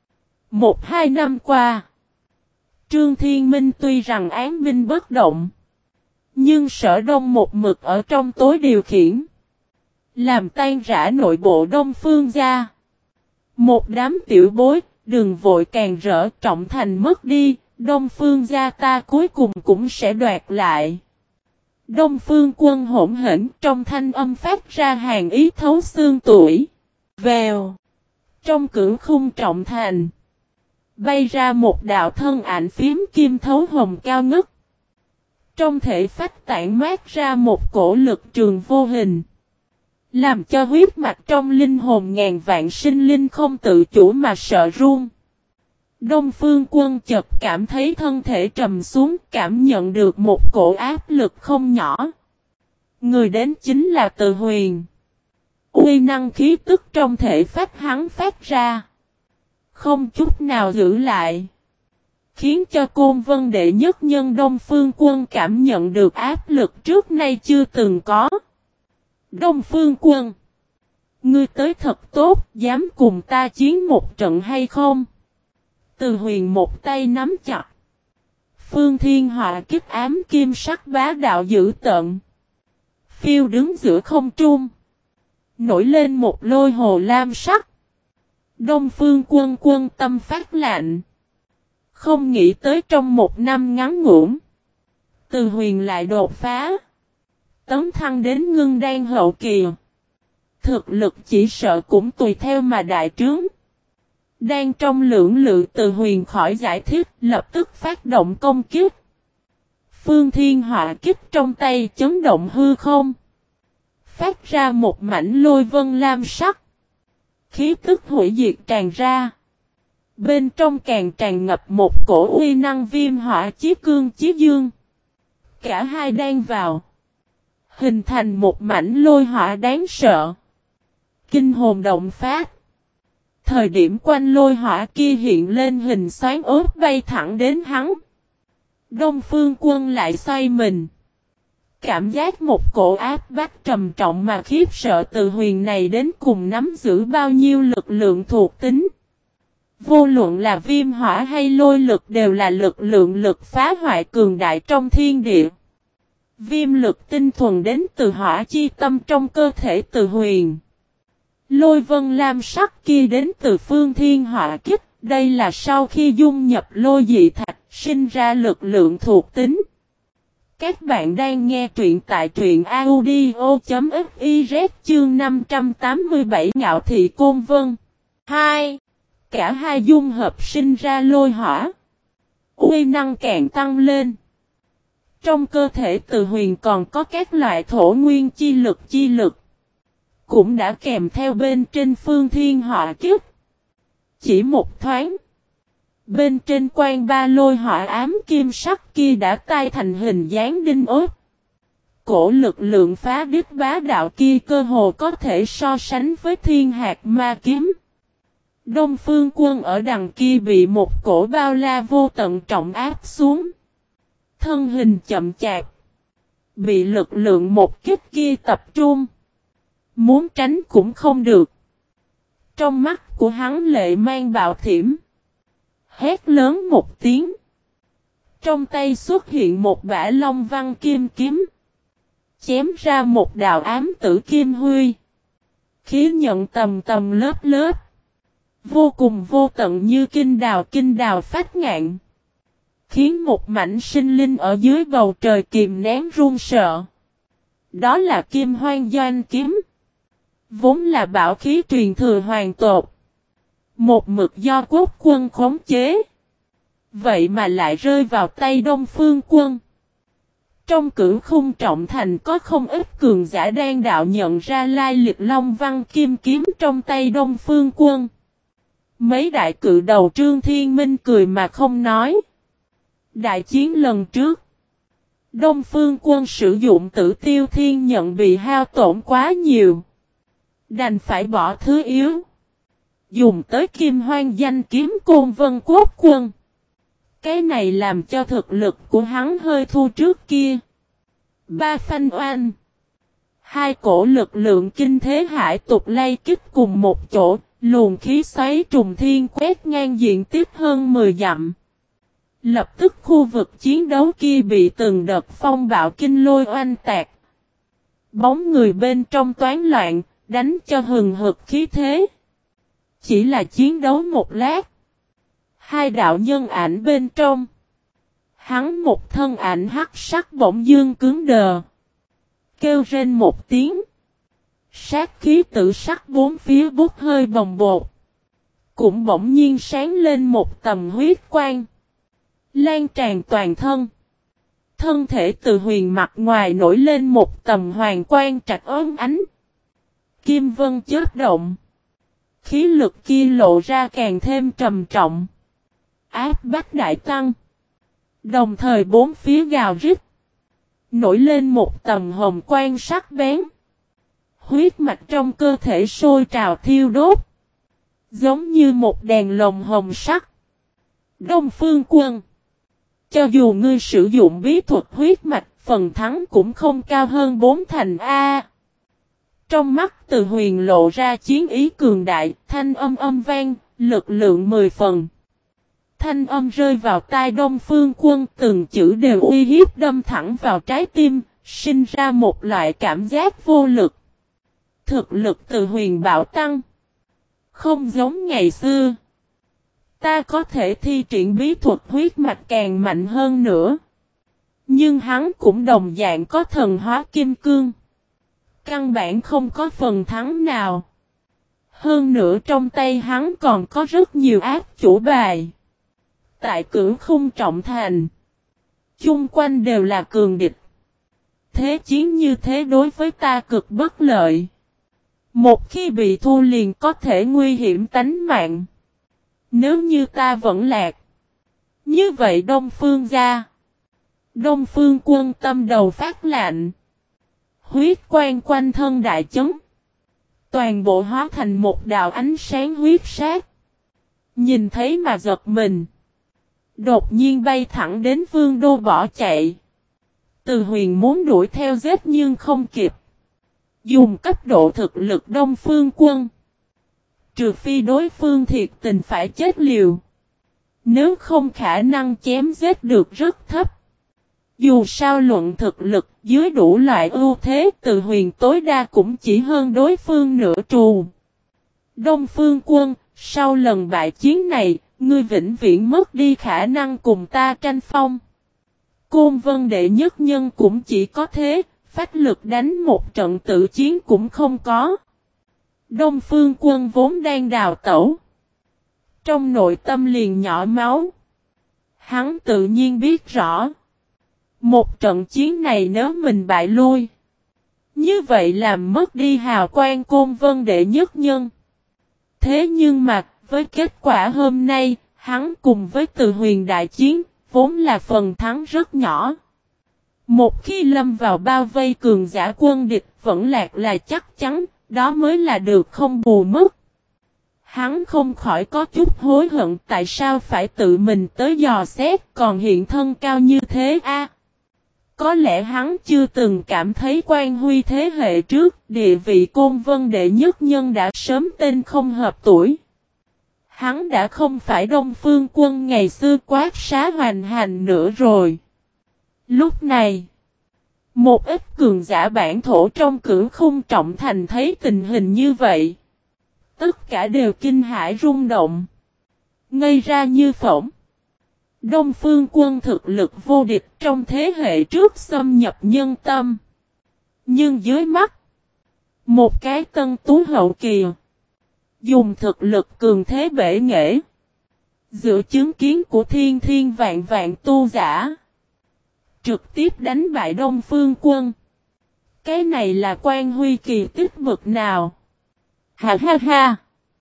Một hai năm qua, Trương Thiên Minh tuy rằng án binh bất động, nhưng Sở Đông một mực ở trong tối điều khiển, làm tan rã nội bộ Đông Phương gia. Một đám tiểu bối, đừng vội càng rỡ, Trọng Thành mất đi, Đông Phương gia ta cuối cùng cũng sẽ đoạt lại. Đông Phương Quân hỗn hển, trong thanh âm phát ra hàn ý thấu xương tủy. Vèo. Trong Cưỡng Khung Trọng Thành, bay ra một đạo thân ảnh phím kim thấu hồng cao ngất. Trong thể phách tản mát ra một cổ lực trường vô hình. Làm cho huyết mạch trong linh hồn ngàn vạn sinh linh không tự chủ mà sợ run. Đông Phương Quân chợt cảm thấy thân thể trầm xuống, cảm nhận được một cổ áp lực không nhỏ. Người đến chính là Từ Huyền. Uy năng khí tức trong thể phách hắn phát ra. Không chút nào giữ lại. Khiến cho Côn Vân đệ nhất nhân Đông Phương Quân cảm nhận được áp lực trước nay chưa từng có. Đông Phương Quân. Ngươi tới thật tốt, dám cùng ta chiến một trận hay không? Từ Huyền một tay nắm chặt. Phương Thiên Họa kích ám kim sắc bá đạo dữ tợn. Phiêu đứng giữa không trung. Nổi lên một lôi hồ lam sắc. Đông Phương Quân quân tâm phát lạnh. Không nghĩ tới trong một năm ngắn ngủn. Từ Huyền lại đột phá. Tấn thăng đến ngưng đan hậu kỳ. Thực lực chỉ sợ cũng tùy theo mà đại trướng. Đang trong lưỡng lự Từ Huyền khỏi giải thích, lập tức phát động công kích. Phương Thiên Họa kích trong tay chấn động hư không. Phát ra một mảnh lôi vân lam sắc. Khí tức hủy diệt tràn ra. Bên trong càng tràn ngập một cổ uy năng viêm hỏa chí cương chí dương. Cả hai đang vào. Hình thành một mảnh lôi hỏa đáng sợ. Kinh hồn động phát. Thời điểm quanh lôi hỏa kia hiện lên hình xoắn ốp bay thẳng đến hắn. Đông Phương Quân lại xoay mình. Cảm giác một cổ áp bách trầm trọng mà khiếp sợ Từ Huyền này đến cùng nắm giữ bao nhiêu lực lượng thuộc tính. Vô luận là viêm hỏa hay lôi lực đều là lực lượng lực phá hoại cường đại trong thiên địa. Viêm lực tinh thuần đến từ hỏa chi tâm trong cơ thể Từ Huyền. Lôi vân lam sắc kia đến từ Phương Thiên Họa kích, đây là sau khi dung nhập lôi dị thạch, sinh ra lực lượng thuộc tính. Các bạn đang nghe truyện tại truyện audio.fiz chương năm trăm tám mươi bảy Ngạo Thị Côn Vân. hai. Cả hai dung hợp sinh ra lôi hỏa. Uy năng càng tăng lên. Trong cơ thể Từ Huyền còn có các loại thổ nguyên chi lực chi lực. Cũng đã kèm theo bên trên Phương Thiên Họa kích. Chỉ một thoáng. Bên trên quan ba lôi hỏa ám kim sắc kia đã tai thành hình dáng đinh ốp. Cổ lực lượng phá đứt bá đạo kia cơ hồ có thể so sánh với thiên hạt ma kiếm. Đông Phương Quân ở đằng kia bị một cổ bao la vô tận trọng áp xuống. Thân hình chậm chạp. Bị lực lượng một kích kia tập trung. Muốn tránh cũng không được. Trong mắt của hắn lệ mang bạo thiểm. Hét lớn một tiếng. Trong tay xuất hiện một bả long văn kim kiếm. Chém ra một đạo ám tử kim huy. Khí nhận tầm tầm lớp lớp. Vô cùng vô tận như kinh đào kinh đào phát ngạn. Khiến một mảnh sinh linh ở dưới bầu trời kìm nén run sợ. Đó là Kim Hoang Doanh kiếm. Vốn là bảo khí truyền thừa hoàng tộc. Một mực do quốc quân khống chế. Vậy mà lại rơi vào tay Đông Phương Quân. Trong cửu khung trọng thành có không ít cường giả đang đạo nhận ra lai lịch long văn kim kiếm trong tay Đông Phương Quân. Mấy đại cự đầu Trương Thiên Minh cười mà không nói. Đại chiến lần trước. Đông Phương Quân sử dụng Tử Tiêu Thiên nhận bị hao tổn quá nhiều. Đành phải bỏ thứ yếu. Dùng tới Kim Hoang Danh kiếm Côn Vân Quốc Quân. Cái này làm cho thực lực của hắn hơi thua trước kia. Ba phanh oanh. Hai cổ lực lượng kinh thế hải tục lay kích cùng một chỗ. Luồng khí xoáy trùng thiên quét ngang diện tích hơn mười dặm. Lập tức khu vực chiến đấu kia bị từng đợt phong bạo kinh lôi oanh tạc. Bóng người bên trong toán loạn, đánh cho hừng hực khí thế. Chỉ là chiến đấu một lát. Hai đạo nhân ảnh bên trong. Hắn một thân ảnh hắc sắc bỗng dương cứng đờ. Kêu rên một tiếng. Sát khí tự sắc bốn phía bút hơi bồng bột. Cũng bỗng nhiên sáng lên một tầm huyết quang. Lan tràn toàn thân. Thân thể Từ Huyền mặt ngoài nổi lên một tầm hoàng quang trạch óng ánh. Kim vân chớp động. Khí lực kia lộ ra càng thêm trầm trọng. Áp bách đại tăng. Đồng thời bốn phía gào rít. Nổi lên một tầm hồng quang sắc bén. Huyết mạch trong cơ thể sôi trào thiêu đốt. Giống như một đèn lồng hồng sắc. Đông Phương Quân. Cho dù ngươi sử dụng bí thuật huyết mạch, phần thắng cũng không cao hơn bốn thành A. Trong mắt Từ Huyền lộ ra chiến ý cường đại, thanh âm âm vang, lực lượng mười phần. Thanh âm rơi vào tai Đông Phương Quân, từng chữ đều uy hiếp đâm thẳng vào trái tim, sinh ra một loại cảm giác vô lực. Thực lực Từ Huyền bạo tăng. Không giống ngày xưa. Ta có thể thi triển bí thuật huyết mạch càng mạnh hơn nữa. Nhưng hắn cũng đồng dạng có thần hóa kim cương. Căn bản không có phần thắng nào. Hơn nữa trong tay hắn còn có rất nhiều ác chủ bài. Tại Cửu Khung Trọng Thành. Chung quanh đều là cường địch. Thế chiến như thế đối với ta cực bất lợi. Một khi bị thua liền có thể nguy hiểm tánh mạng. Nếu như ta vẫn lạc. Như vậy Đông Phương gia. Đông Phương Quân tâm đầu phát lạnh. Huyết quang quanh thân đại chấn. Toàn bộ hóa thành một đạo ánh sáng huyết sát. Nhìn thấy mà giật mình. Đột nhiên bay thẳng đến Vương đô bỏ chạy. Từ Huyền muốn đuổi theo giết nhưng không kịp. Dùng cấp độ thực lực Đông Phương Quân. Trừ phi đối phương thiệt tình phải chết liều. Nếu không khả năng chém giết được rất thấp. Dù sao luận thực lực dưới đủ loại ưu thế Từ Huyền tối đa cũng chỉ hơn đối phương nửa trù. Đông Phương Quân, sau lần bại chiến này, ngươi vĩnh viễn mất đi khả năng cùng ta tranh phong. Côn Vân đệ nhất nhân cũng chỉ có thế, phách lực đánh một trận tự chiến cũng không có. Đông Phương Quân vốn đang đào tẩu. Trong nội tâm liền nhỏ máu. Hắn tự nhiên biết rõ. Một trận chiến này nếu mình bại lui. Như vậy làm mất đi hào quang Côn Vân đệ nhất nhân. Thế nhưng mà, với kết quả hôm nay, hắn cùng với Từ Huyền đại chiến, vốn là phần thắng rất nhỏ. Một khi lâm vào bao vây cường giả quân địch vẫn lạc là chắc chắn, đó mới là được không bù mất. Hắn không khỏi có chút hối hận tại sao phải tự mình tới dò xét còn hiện thân cao như thế a. Có lẽ hắn chưa từng cảm thấy quan huy thế hệ trước, địa vị Côn Vân đệ nhất nhân đã sớm tên không hợp tuổi. Hắn đã không phải Đông Phương Quân ngày xưa quát xá hoành hành nữa rồi. Lúc này, một ít cường giả bản thổ trong Cửu Khung Trọng Thành thấy tình hình như vậy. Tất cả đều kinh hãi rung động. Ngây ra như phỗng. Đông Phương Quân thực lực vô địch trong thế hệ trước xâm nhập nhân tâm. Nhưng dưới mắt, một cái tân tú hậu kỳ. Dùng thực lực cường thế bể nghệ. Dựa chứng kiến của thiên thiên vạn vạn tu giả. Trực tiếp đánh bại Đông Phương Quân. Cái này là quan huy kỳ tích bực nào? Ha ha ha!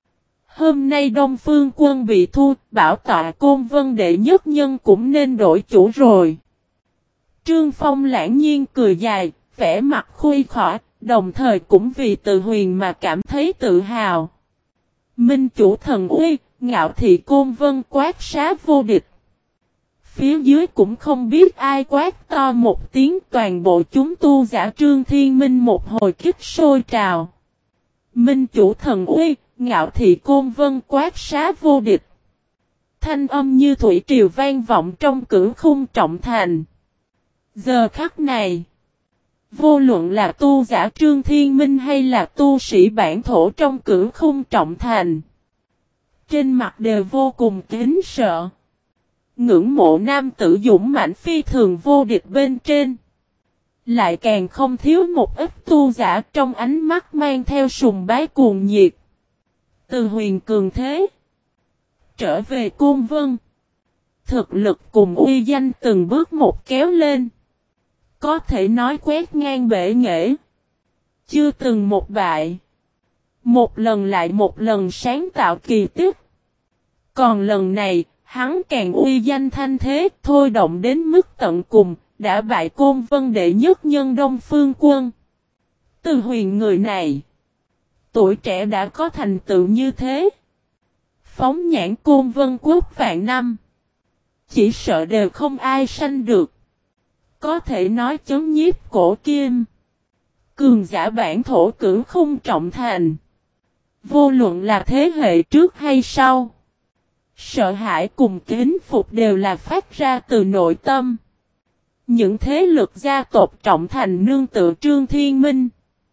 Hôm nay Đông Phương Quân bị thua, bảo tọa Côn Vân đệ nhất nhân cũng nên đổi chủ rồi. Trương Phong lãng nhiên cười dài, vẻ mặt khuây khỏa, đồng thời cũng vì Từ Huyền mà cảm thấy tự hào. Minh chủ thần uy, ngạo thị Côn Vân quát xá vô địch. Phía dưới cũng không biết ai quát to một tiếng, toàn bộ chúng tu giả Trương Thiên Minh một hồi kích sôi trào. Minh chủ thần uy, ngạo thị Côn Vân quát xá vô địch. Thanh âm như thủy triều vang vọng trong Cửu Khung Trọng Thành. Giờ khắc này, vô luận là tu giả Trương Thiên Minh hay là tu sĩ bản thổ trong Cửu Khung Trọng Thành, trên mặt đều vô cùng kính sợ. Ngưỡng mộ nam tử dũng mãnh phi thường vô địch bên trên. Lại càng không thiếu một ít tu giả trong ánh mắt mang theo sùng bái cuồng nhiệt. Từ Huyền cường thế. Trở về Côn Vân. Thực lực cùng uy danh từng bước một kéo lên. Có thể nói quét ngang bể nghệ. Chưa từng một bại. Một lần lại một lần sáng tạo kỳ tích. Còn lần này, hắn càng uy danh thanh thế, thôi động đến mức tận cùng, đã bại Côn Vân đệ nhất nhân Đông Phương Quân. Từ Huyền người này, tuổi trẻ đã có thành tựu như thế. Phóng nhãn Côn Vân quốc vạn năm, chỉ sợ đều không ai sanh được. Có thể nói chấn nhiếp cổ kim. Cường giả bản thổ cử không trọng thành. Vô luận là thế hệ trước hay sau. Sợ hãi cùng kính phục đều là phát ra từ nội tâm. Những thế lực gia tộc trọng thành nương tựa Trương Thiên Minh.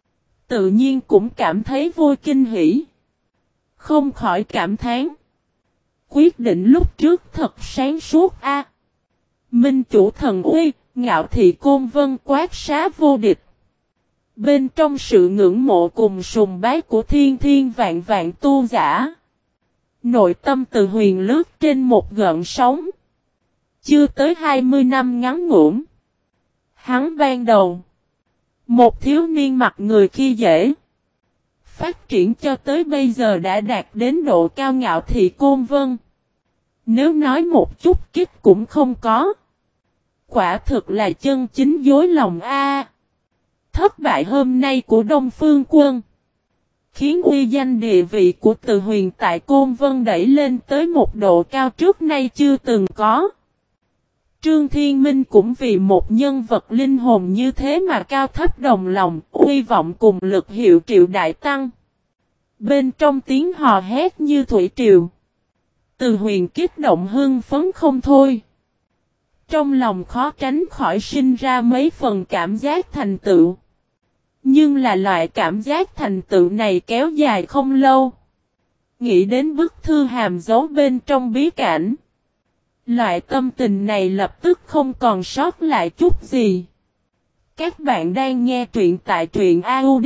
Tự nhiên cũng cảm thấy vui kinh hỉ. Không khỏi cảm thán. Quyết định lúc trước thật sáng suốt a. Minh chủ thần uy, ngạo thị Côn Vân quát xá vô địch. Bên trong sự ngưỡng mộ cùng sùng bái của thiên thiên vạn vạn tu giả. Nội tâm Từ Huyền lướt trên một gợn sóng. Chưa tới hai mươi năm ngắn ngủn. Hắn ban đầu. Một thiếu niên mặt người khi dễ. Phát triển cho tới bây giờ đã đạt đến độ cao ngạo thị Côn Vân. Nếu nói một chút kích cũng không có. Quả thực là chân chính dối lòng a. Thất bại hôm nay của Đông Phương Quân. Khiến uy danh địa vị của Từ Huyền tại Côn Vân đẩy lên tới một độ cao trước nay chưa từng có. Trương Thiên Minh cũng vì một nhân vật linh hồn như thế mà cao thấp đồng lòng, uy vọng cùng lực hiệu triệu đại tăng. Bên trong tiếng hò hét như thủy triều. Từ Huyền kích động hưng phấn không thôi. Trong lòng khó tránh khỏi sinh ra mấy phần cảm giác thành tựu. Nhưng là loại cảm giác thành tựu này kéo dài không lâu. Nghĩ đến bức thư hàm giấu bên trong bí cảnh. Loại tâm tình này lập tức không còn sót lại chút gì. Các bạn đang nghe truyện tại truyện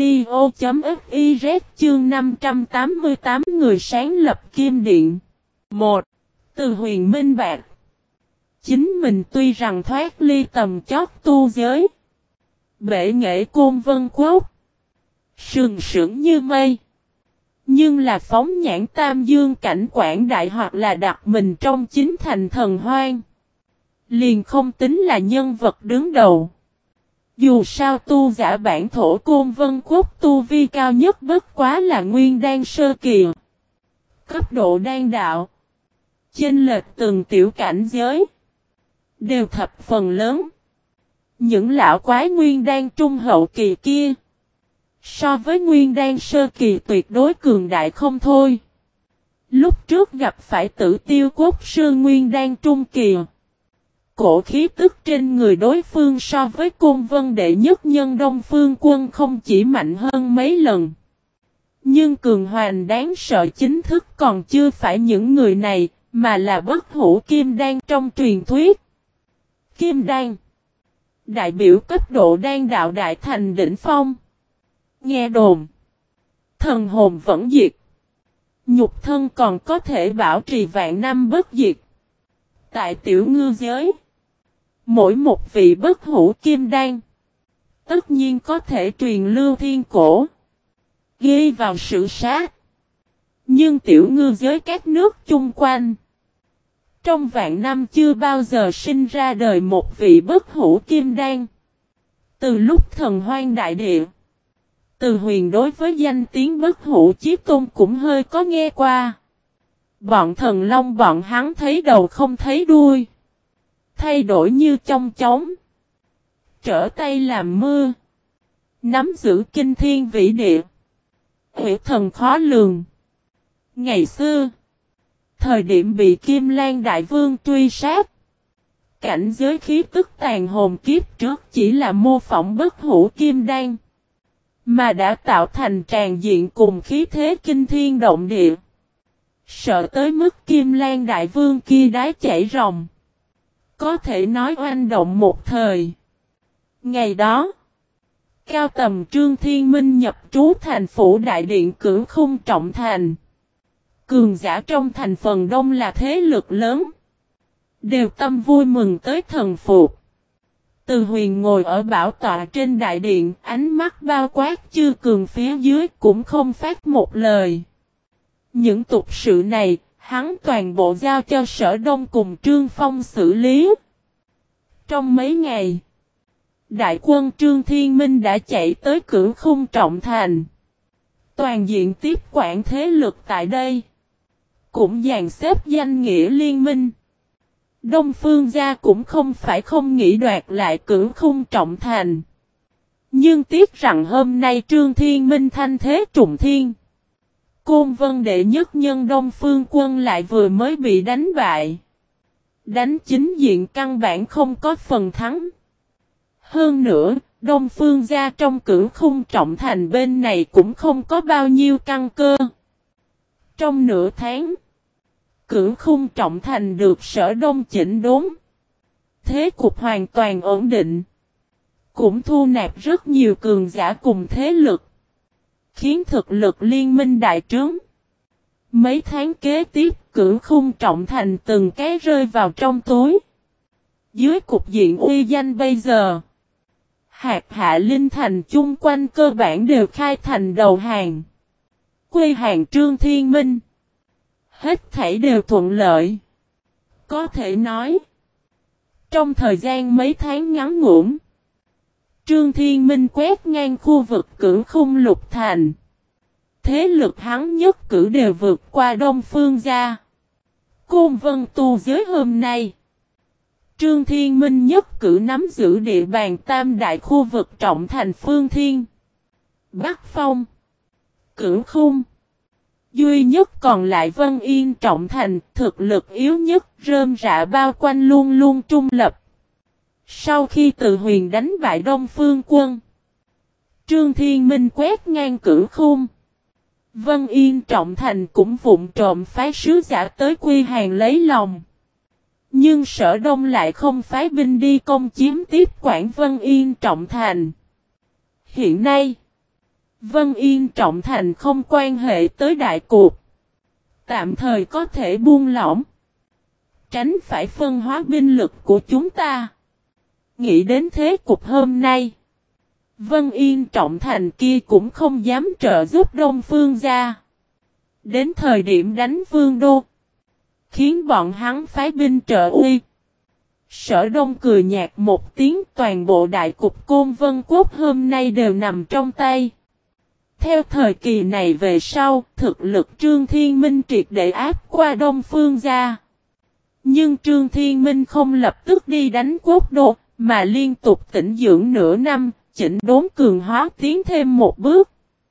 audio.fiz chương năm trăm tám mươi tám người sáng lập Kim Điện. một. Từ Huyền minh bạch. Chính mình tuy rằng thoát ly tầm chót tu giới. Bể nghệ Côn Vân Quốc. Sừng sững như mây. Nhưng là phóng nhãn Tam Dương cảnh quảng đại hoặc là đặt mình trong chính thành thần hoang. Liền không tính là nhân vật đứng đầu. Dù sao tu giả bản thổ Côn Vân Quốc tu vi cao nhất bất quá là nguyên đan sơ kỳ. Cấp độ đan đạo. Chênh lệch từng tiểu cảnh giới. Đều thập phần lớn. Những lão quái nguyên đan trung hậu kỳ kia. So với nguyên đan sơ kỳ tuyệt đối cường đại không thôi. Lúc trước gặp phải Tử Tiêu Quốc sư nguyên đan trung kỳ. Cổ khí tức trên người đối phương so với Côn Vân đệ nhất nhân Đông Phương Quân không chỉ mạnh hơn mấy lần. Nhưng cường hoành đáng sợ chính thức còn chưa phải những người này, mà là bất hủ kim đan trong truyền thuyết. Kim đan. Đại biểu cấp độ đan đạo đại thành đỉnh phong. Nghe đồn. Thần hồn vẫn diệt. Nhục thân còn có thể bảo trì vạn năm bất diệt. Tại tiểu ngư giới. Mỗi một vị bất hủ kim đan. Tất nhiên có thể truyền lưu thiên cổ. Ghi vào sử sát. Nhưng tiểu ngư giới các nước chung quanh. Trong vạn năm chưa bao giờ sinh ra đời một vị bất hủ kim đan. Từ lúc thần hoang đại địa. Từ Huyền đối với danh tiếng bất hủ chí tôn cũng hơi có nghe qua. Bọn thần long bọn hắn thấy đầu không thấy đuôi. Thay đổi như trong chóng. Trở tay làm mưa. Nắm giữ kinh thiên vĩ địa. Huệ thần khó lường. Ngày xưa. Thời điểm bị Kim Lan Đại Vương truy sát. Cảnh giới khí tức tàn hồn kiếp trước chỉ là mô phỏng bất hủ kim đan. Mà đã tạo thành tràn diện cùng khí thế kinh thiên động địa. Sợ tới mức Kim Lan Đại Vương kia đái chảy ròng. Có thể nói oanh động một thời. Ngày đó. Cao tầm Trương Thiên Minh nhập trú thành phủ đại điện cửu khung trọng thành. Cường giả trong thành phần đông là thế lực lớn. Đều tâm vui mừng tới thần phục. Từ Huyền ngồi ở bảo tọa trên đại điện, ánh mắt bao quát Chư Cường phía dưới cũng không phát một lời. Những tục sự này, hắn toàn bộ giao cho Sở Đông cùng Trương Phong xử lý. Trong mấy ngày, đại quân Trương Thiên Minh đã chạy tới Cửu Khung Trọng Thành. Toàn diện tiếp quản thế lực tại đây. Cũng dàn xếp danh nghĩa liên minh. Đông Phương gia cũng không phải không nghĩ đoạt lại Cửu Khung Trọng Thành. Nhưng tiếc rằng hôm nay Trương Thiên Minh thanh thế trùng thiên. Côn Vân đệ nhất nhân Đông Phương quân lại vừa mới bị đánh bại. Đánh chính diện căn bản không có phần thắng. Hơn nữa, Đông Phương gia trong Cửu Khung Trọng Thành bên này cũng không có bao nhiêu căn cơ. Trong nửa tháng, Cửu Khung Trọng Thành được Sở Đông chỉnh đốn. Thế cục hoàn toàn ổn định. Cũng thu nạp rất nhiều cường giả cùng thế lực. Khiến thực lực liên minh đại trướng. Mấy tháng kế tiếp, Cửu Khung Trọng Thành từng cái rơi vào trong tối. Dưới cục diện uy danh bây giờ, Hạt Hạ Linh Thành chung quanh cơ bản đều khai thành đầu hàng. Quy hàng Trương Thiên Minh. Hết thảy đều thuận lợi. Có thể nói, trong thời gian mấy tháng ngắn ngủn, Trương Thiên Minh quét ngang khu vực Cửu Khung Lục Thành. Thế lực hắn nhất cử đều vượt qua Đông Phương gia. Côn Vân tu giới hôm nay, Trương Thiên Minh nhất cử nắm giữ địa bàn tam đại khu vực trọng thành Phương Thiên, Bắc Phong, Cửu Khung. Duy nhất còn lại Vân Yên Trọng Thành, thực lực yếu nhất, rơm rạ bao quanh luôn luôn trung lập. Sau khi Từ Huyền đánh bại Đông Phương quân, Trương Thiên Minh quét ngang Cửu Khung. Vân Yên Trọng Thành cũng vụng trộm phái sứ giả tới quy hàng lấy lòng. Nhưng Sở Đông lại không phái binh đi công chiếm tiếp quản Vân Yên Trọng Thành. Hiện nay, Vân Yên Trọng Thành không quan hệ tới đại cuộc. Tạm thời có thể buông lỏng. Tránh phải phân hóa binh lực của chúng ta. Nghĩ đến thế cục hôm nay, Vân Yên Trọng Thành kia cũng không dám trợ giúp Đông Phương gia. Đến thời điểm đánh Vương Đô, khiến bọn hắn phái binh trợ uy. Sở Đông cười nhạt một tiếng, toàn bộ đại cục Côn Vân Quốc hôm nay đều nằm trong tay. Theo thời kỳ này về sau, thực lực Trương Thiên Minh triệt để áp qua Đông Phương gia. Nhưng Trương Thiên Minh không lập tức đi đánh Quốc Đô, mà liên tục tĩnh dưỡng nửa năm, chỉnh đốn cường hóa tiến thêm một bước.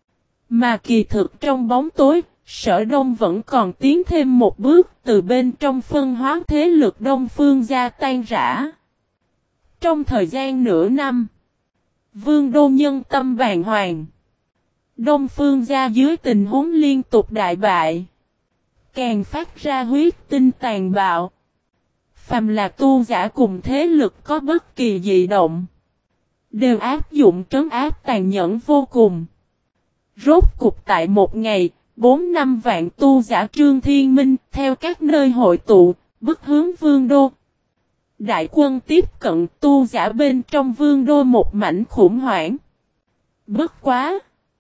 Mà kỳ thực trong bóng tối, Sở Đông vẫn còn tiến thêm một bước, từ bên trong phân hóa thế lực Đông Phương gia tan rã. Trong thời gian nửa năm, Vương Đô nhân tâm bàng hoàng. Đông Phương gia dưới tình huống liên tục đại bại, càng phát ra huyết tinh tàn bạo. Phàm là tu giả cùng thế lực có bất kỳ dị động, đều áp dụng trấn áp tàn nhẫn vô cùng. Rốt cục tại một ngày, bốn năm vạn tu giả Trương Thiên Minh theo các nơi hội tụ, bước hướng Vương Đô. Đại quân tiếp cận, tu giả bên trong Vương Đô một mảnh khủng hoảng. Bất quá!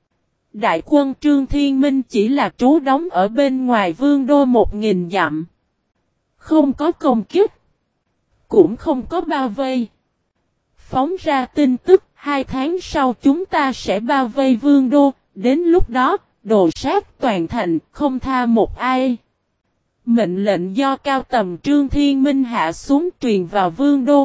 Đại quân Trương Thiên Minh chỉ là trú đóng ở bên ngoài Vương Đô một nghìn dặm. Không có công kích, cũng không có bao vây. Phóng ra tin tức, hai tháng sau chúng ta sẽ bao vây Vương Đô, đến lúc đó, đồ sát toàn thành, không tha một ai. Mệnh lệnh do cao tầm Trương Thiên Minh hạ xuống truyền vào Vương Đô.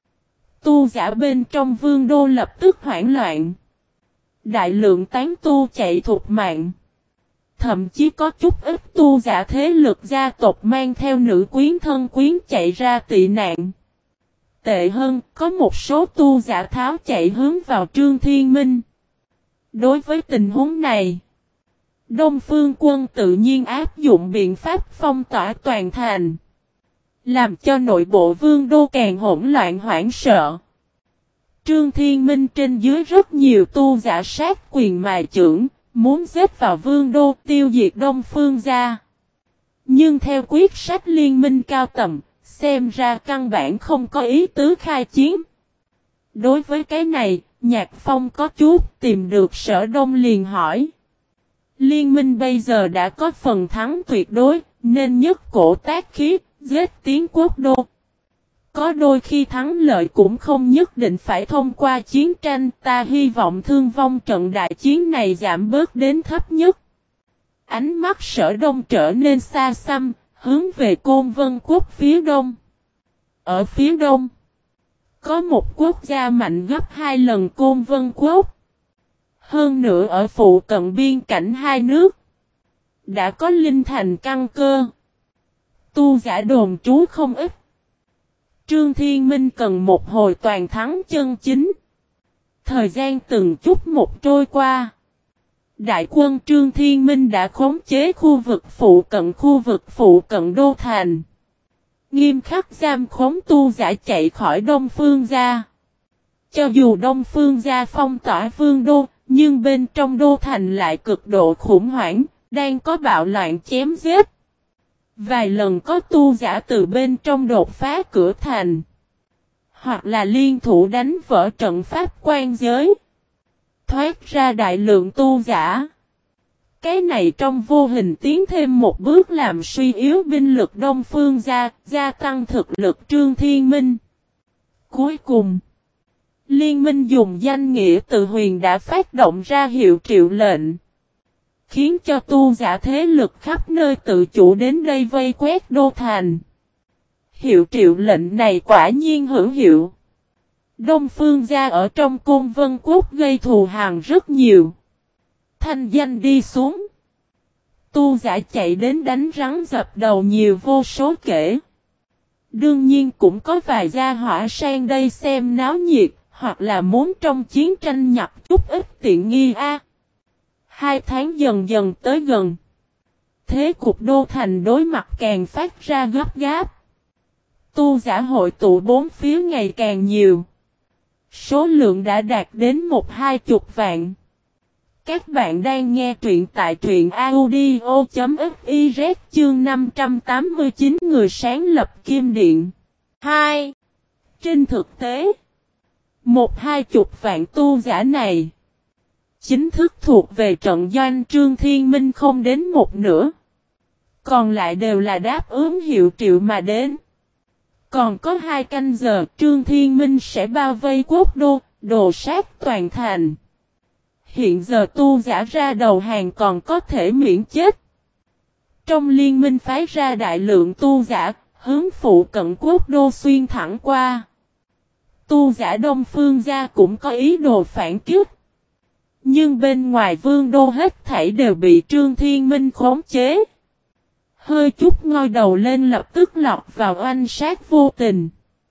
Tu giả bên trong Vương Đô lập tức hoảng loạn. Đại lượng tán tu chạy thục mạng. Thậm chí có chút ít tu giả thế lực gia tộc mang theo nữ quyến thân quyến chạy ra tị nạn. Tệ hơn, có một số tu giả tháo chạy hướng vào Trương Thiên Minh. Đối với tình huống này, Đông Phương quân tự nhiên áp dụng biện pháp phong tỏa toàn thành, làm cho nội bộ Vương Đô càng hỗn loạn hoảng sợ. Trương Thiên Minh trên dưới rất nhiều tu giả sát quyền mài chưởng, muốn giết vào Vương Đô tiêu diệt Đông Phương gia. Nhưng theo quyết sách liên minh cao tầm, xem ra căn bản không có ý tứ khai chiến. Đối với cái này, Nhạc Phong có chút tìm được Sở Đông liền hỏi. Liên minh bây giờ đã có phần thắng tuyệt đối, nên nhất cổ tác khí, giết tiến quốc đô. Có đôi khi thắng lợi cũng không nhất định phải thông qua chiến tranh, ta hy vọng thương vong trận đại chiến này giảm bớt đến thấp nhất. Ánh mắt Sở Đông trở nên xa xăm, hướng về Côn Vân Quốc phía đông. Ở phía đông, có một quốc gia mạnh gấp hai lần Côn Vân Quốc. Hơn nữa ở phụ cận biên cảnh hai nước, đã có linh thành căn cơ. Tu giả đồn trú không ít. Trương Thiên Minh cần một hồi toàn thắng chân chính. Thời gian từng chút một trôi qua. Đại quân Trương Thiên Minh đã khống chế khu vực phụ cận khu vực phụ cận đô thành. Nghiêm khắc giam khống tu giả chạy khỏi Đông Phương Gia. Cho dù Đông Phương Gia phong tỏa vương đô, nhưng bên trong đô thành lại cực độ khủng hoảng, đang có bạo loạn chém giết. Vài lần có tu giả từ bên trong đột phá cửa thành. Hoặc là liên thủ đánh vỡ trận pháp quan giới. Thoát ra đại lượng tu giả. Cái này trong vô hình tiến thêm một bước làm suy yếu binh lực Đông Phương Gia, gia tăng thực lực Trương Thiên Minh. Cuối cùng, Liên minh dùng danh nghĩa tự huyền đã phát động ra hiệu triệu lệnh. Khiến cho tu giả thế lực khắp nơi tự chủ đến đây vây quét đô thành. Hiệu triệu lệnh này quả nhiên hữu hiệu. Đông Phương Gia ở trong Côn Vân Quốc gây thù hằn rất nhiều. Thanh danh đi xuống. Tu giả chạy đến đánh rắn dập đầu nhiều vô số kể. Đương nhiên cũng có vài gia hỏa sang đây xem náo nhiệt, hoặc là muốn trong chiến tranh nhặt chút ít tiện nghi a. Hai tháng dần dần tới gần. Thế cục đô thành đối mặt càng phát ra gấp gáp. Tu giả hội tụ bốn phía ngày càng nhiều. Số lượng đã đạt đến một hai chục vạn. Các bạn đang nghe truyện tại truyện audio.fiz chương năm trăm tám mươi chín người sáng lập Kim Điện. hai. Trên thực tế, một hai chục vạn tu giả này chính thức thuộc về trận doanh Trương Thiên Minh không đến một nửa. Còn lại đều là đáp ứng hiệu triệu mà đến. Còn có hai canh giờ Trương Thiên Minh sẽ bao vây quốc đô, đồ sát toàn thành. Hiện giờ tu giả ra đầu hàng còn có thể miễn chết. Trong liên minh phái ra đại lượng tu giả, hướng phụ cận quốc đô xuyên thẳng qua. Tu giả Đông Phương Gia cũng có ý đồ phản kích. Nhưng bên ngoài vương đô hết thảy đều bị Trương Thiên Minh khống chế. Hơi chút ngoi đầu lên lập tức lọt vào oanh sát vô tình.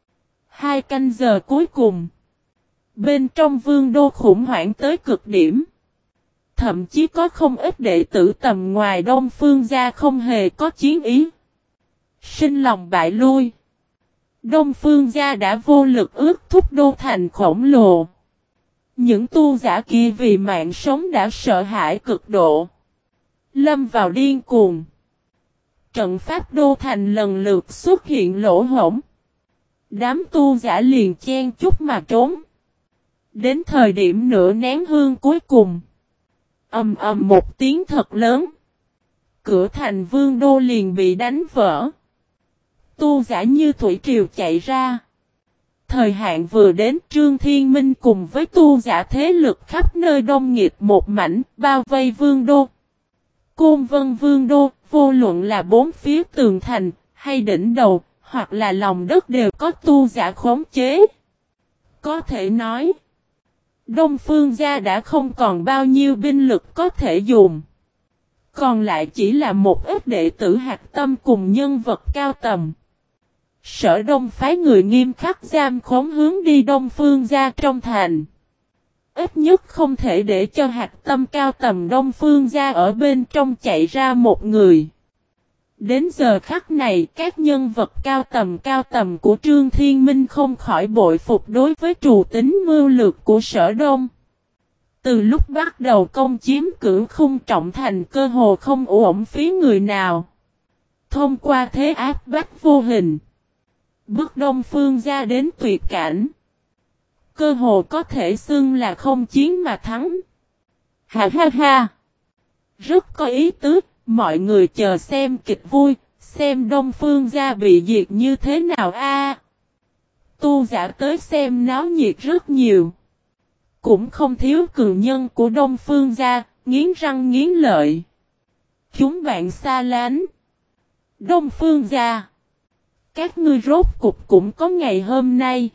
Hai canh giờ cuối cùng. Bên trong vương đô khủng hoảng tới cực điểm. Thậm chí có không ít đệ tử tầm ngoài Đông Phương Gia không hề có chiến ý. Sinh lòng bại lui. Đông Phương Gia đã vô lực ước thúc đô thành khổng lồ. Những tu giả kia vì mạng sống đã sợ hãi cực độ. Lâm vào điên cuồng. Trận pháp đô thành lần lượt xuất hiện lỗ hổng. Đám tu giả liền chen chúc mà trốn. Đến thời điểm nửa nén hương cuối cùng. Ầm ầm một tiếng thật lớn. Cửa thành vương đô liền bị đánh vỡ. Tu giả như thủy triều chạy ra. Thời hạn vừa đến Trương Thiên Minh cùng với tu giả thế lực khắp nơi đông nghịt một mảnh bao vây vương đô. Côn Vân vương đô, vô luận là bốn phía tường thành, hay đỉnh đầu, hoặc là lòng đất đều có tu giả khống chế. Có thể nói, Đông Phương Gia đã không còn bao nhiêu binh lực có thể dùng. Còn lại chỉ là một ít đệ tử hạt tâm cùng nhân vật cao tầm. Sở Đông phái người nghiêm khắc giam khống hướng đi Đông Phương Gia trong thành. Ít nhất không thể để cho hạt tâm cao tầm Đông Phương Gia ở bên trong chạy ra một người. Đến giờ khắc này các nhân vật cao tầm cao tầm của Trương Thiên Minh không khỏi bội phục đối với trù tính mưu lược của Sở Đông. Từ lúc bắt đầu công chiếm Cửu Khung Trọng Thành cơ hồ không uổng phí người nào. Thông qua thế áp bách vô hình. Bước Đông Phương Gia đến tuyệt cảnh. cơ hồ có thể xưng là không chiến mà thắng. Ha ha ha! Rất có ý tứ, mọi người chờ xem kịch vui, xem Đông Phương gia bị diệt như thế nào a. Tu giả tới xem náo nhiệt rất nhiều. Cũng không thiếu cường nhân của Đông Phương gia, nghiến răng nghiến lợi. Chúng bạn xa lánh. Đông Phương gia. Các ngươi rốt cục cũng có ngày hôm nay.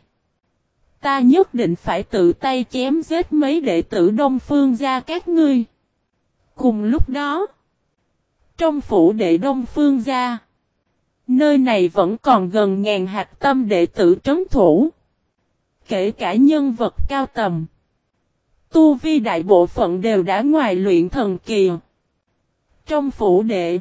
Ta nhất định phải tự tay chém giết mấy đệ tử Đông Phương gia các ngươi. Cùng lúc đó, trong phủ đệ Đông Phương gia, nơi này vẫn còn gần ngàn hạt tâm đệ tử trấn thủ. Kể cả nhân vật cao tầm. Tu vi đại bộ phận đều đã ngoài luyện thần kỳ. Trong phủ đệ,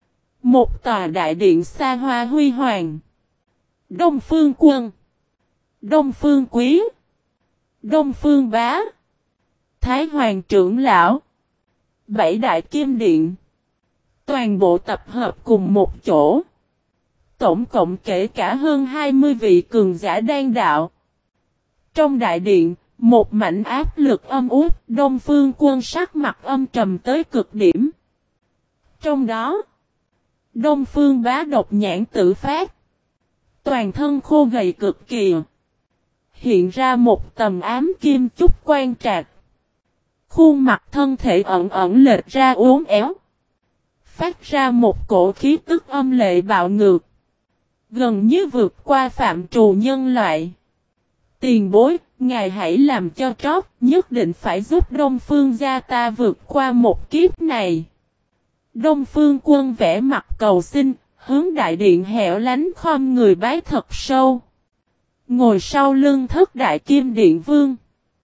một tòa đại điện xa hoa huy hoàng. Đông Phương Quân, Đông Phương Quý, Đông Phương Bá, Thái Hoàng trưởng lão, bảy đại kim điện. Toàn bộ tập hợp cùng một chỗ. Tổng cộng kể cả hơn hai mươi vị cường giả đan đạo. Trong đại điện, một mảnh áp lực âm út, Đông Phương Quân sắc mặt âm trầm tới cực điểm. Trong đó, Đông Phương Bá độc nhãn tự phát. Toàn thân khô gầy cực kỳ. Hiện ra một tầm ám kim chúc quan trạc. Khuôn mặt thân thể ẩn ẩn lệch ra uốn éo. Phát ra một cổ khí tức âm lệ bạo ngược. Gần như vượt qua phạm trù nhân loại. Tiền bối, ngài hãy làm cho trót, nhất định phải giúp Đông Phương gia ta vượt qua một kiếp này. Đông Phương Quân vẽ mặt cầu xin, hướng đại điện hẻo lánh khom người bái thật sâu. Ngồi sau lưng thất đại kim điện vương.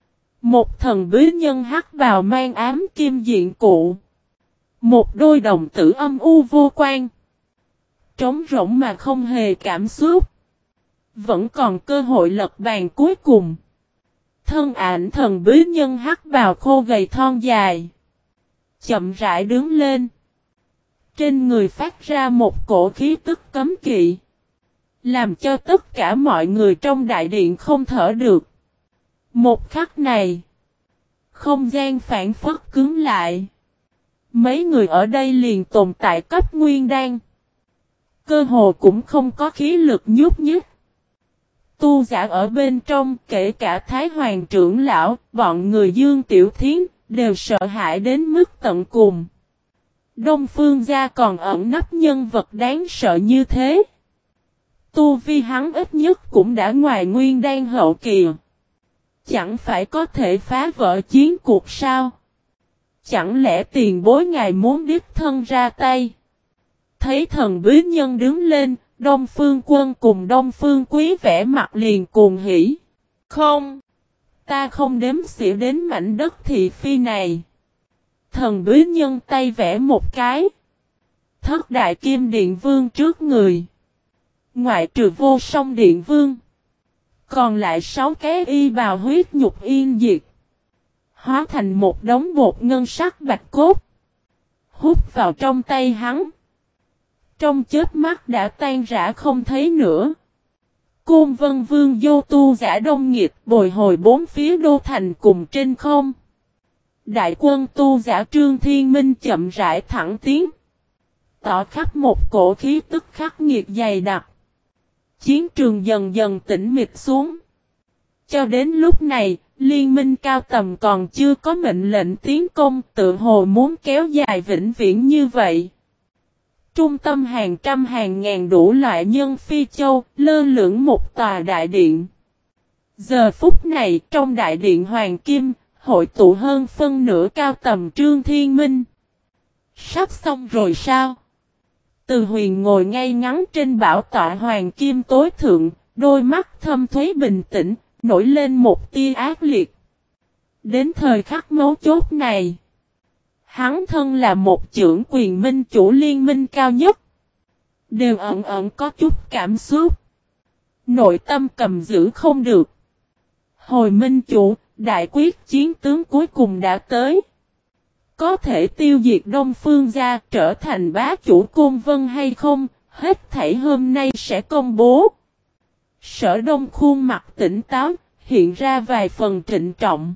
Một thần bí nhân hắc bào mang ám kim diện cụ. Một đôi đồng tử âm u vô quan. Trống rỗng mà không hề cảm xúc. Vẫn còn cơ hội lật bàn cuối cùng. Thân ảnh thần bí nhân hắc bào khô gầy thon dài. Chậm rãi đứng lên. Trên người phát ra một cổ khí tức cấm kỵ. Làm cho tất cả mọi người trong đại điện không thở được. Một khắc này. Không gian phản phất cứng lại. Mấy người ở đây liền tồn tại cấp nguyên đan. Cơ hồ cũng không có khí lực nhúc nhích. Tu giả ở bên trong, kể cả Thái Hoàng trưởng lão, bọn người Dương Tiểu Thiến, đều sợ hãi đến mức tận cùng. Đông Phương gia còn ẩn nấp nhân vật đáng sợ như thế. Tu vi hắn ít nhất cũng đã ngoài nguyên đan hậu kỳ. Chẳng phải có thể phá vỡ chiến cuộc sao? Chẳng lẽ tiền bối ngài muốn đích thân ra tay? Thấy thần bí nhân đứng lên, Đông Phương Quân cùng Đông Phương Quý vẽ mặt liền cuồng hỉ. Không, ta không đếm xỉa đến mảnh đất thị phi này. Thần bí nhân tay vẽ một cái. Thất đại kim điện vương trước người. Ngoại trừ vô song điện vương. Còn lại sáu cái y bào huyết nhục yên diệt. Hóa thành một đống bột ngân sắc bạch cốt. Hút vào trong tay hắn. Trong chớp mắt đã tan rã không thấy nữa. Côn Vân Vương vô tu giả đông nghịt bồi hồi bốn phía đô thành cùng trên không. Đại quân tu giả Trương Thiên Minh chậm rãi thẳng tiến. Tỏ khắp một cổ khí tức khắc nghiệt dày đặc. Chiến trường dần dần tĩnh mịch xuống. Cho đến lúc này, liên minh cao tầm còn chưa có mệnh lệnh tiến công, tự hồ muốn kéo dài vĩnh viễn như vậy. Trung tâm hàng trăm hàng ngàn đủ loại nhân phi châu, lơ lửng một tòa đại điện. Giờ phút này, trong đại điện Hoàng Kim, hội tụ hơn phân nửa cao tầm Trương Thiên Minh. Sắp xong rồi sao? Từ Huyền ngồi ngay ngắn trên bảo tọa Hoàng Kim tối thượng, đôi mắt thâm thúy bình tĩnh, nổi lên một tia ác liệt. Đến thời khắc mấu chốt này, hắn thân là một trưởng quyền minh chủ liên minh cao nhất. Đều ẩn ẩn có chút cảm xúc. Nội tâm cầm giữ không được. Hồi minh chủ, đại quyết chiến tướng cuối cùng đã tới. Có thể tiêu diệt Đông Phương gia trở thành bá chủ Côn Vân hay không, hết thảy hôm nay sẽ công bố. Sở Đông khuôn mặt tỉnh táo, hiện ra vài phần trịnh trọng.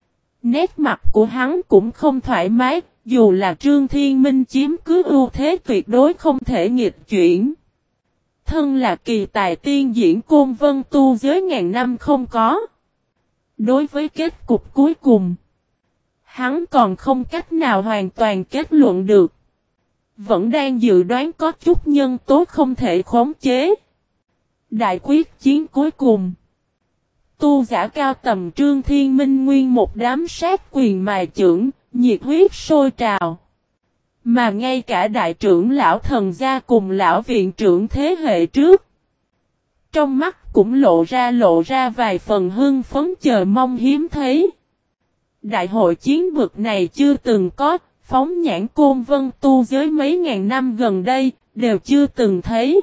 Nét mặt của hắn cũng không thoải mái, dù là Trương Thiên Minh chiếm cứ ưu thế tuyệt đối không thể nghịch chuyển. Thân là kỳ tài tiên diễn Côn Vân tu giới ngàn năm không có. Đối với kết cục cuối cùng, hắn còn không cách nào hoàn toàn kết luận được. Vẫn đang dự đoán có chút nhân tố không thể khống chế. Đại quyết chiến cuối cùng, tu giả cao tầm Trương Thiên Minh nguyên một đám sát quyền mài chưởng, nhiệt huyết sôi trào. Mà ngay cả đại trưởng lão thần gia cùng lão viện trưởng thế hệ trước, trong mắt cũng lộ ra lộ ra vài phần hưng phấn chờ mong hiếm thấy. Đại hội chiến vực này chưa từng có, phóng nhãn Côn Vân tu giới mấy ngàn năm gần đây, đều chưa từng thấy.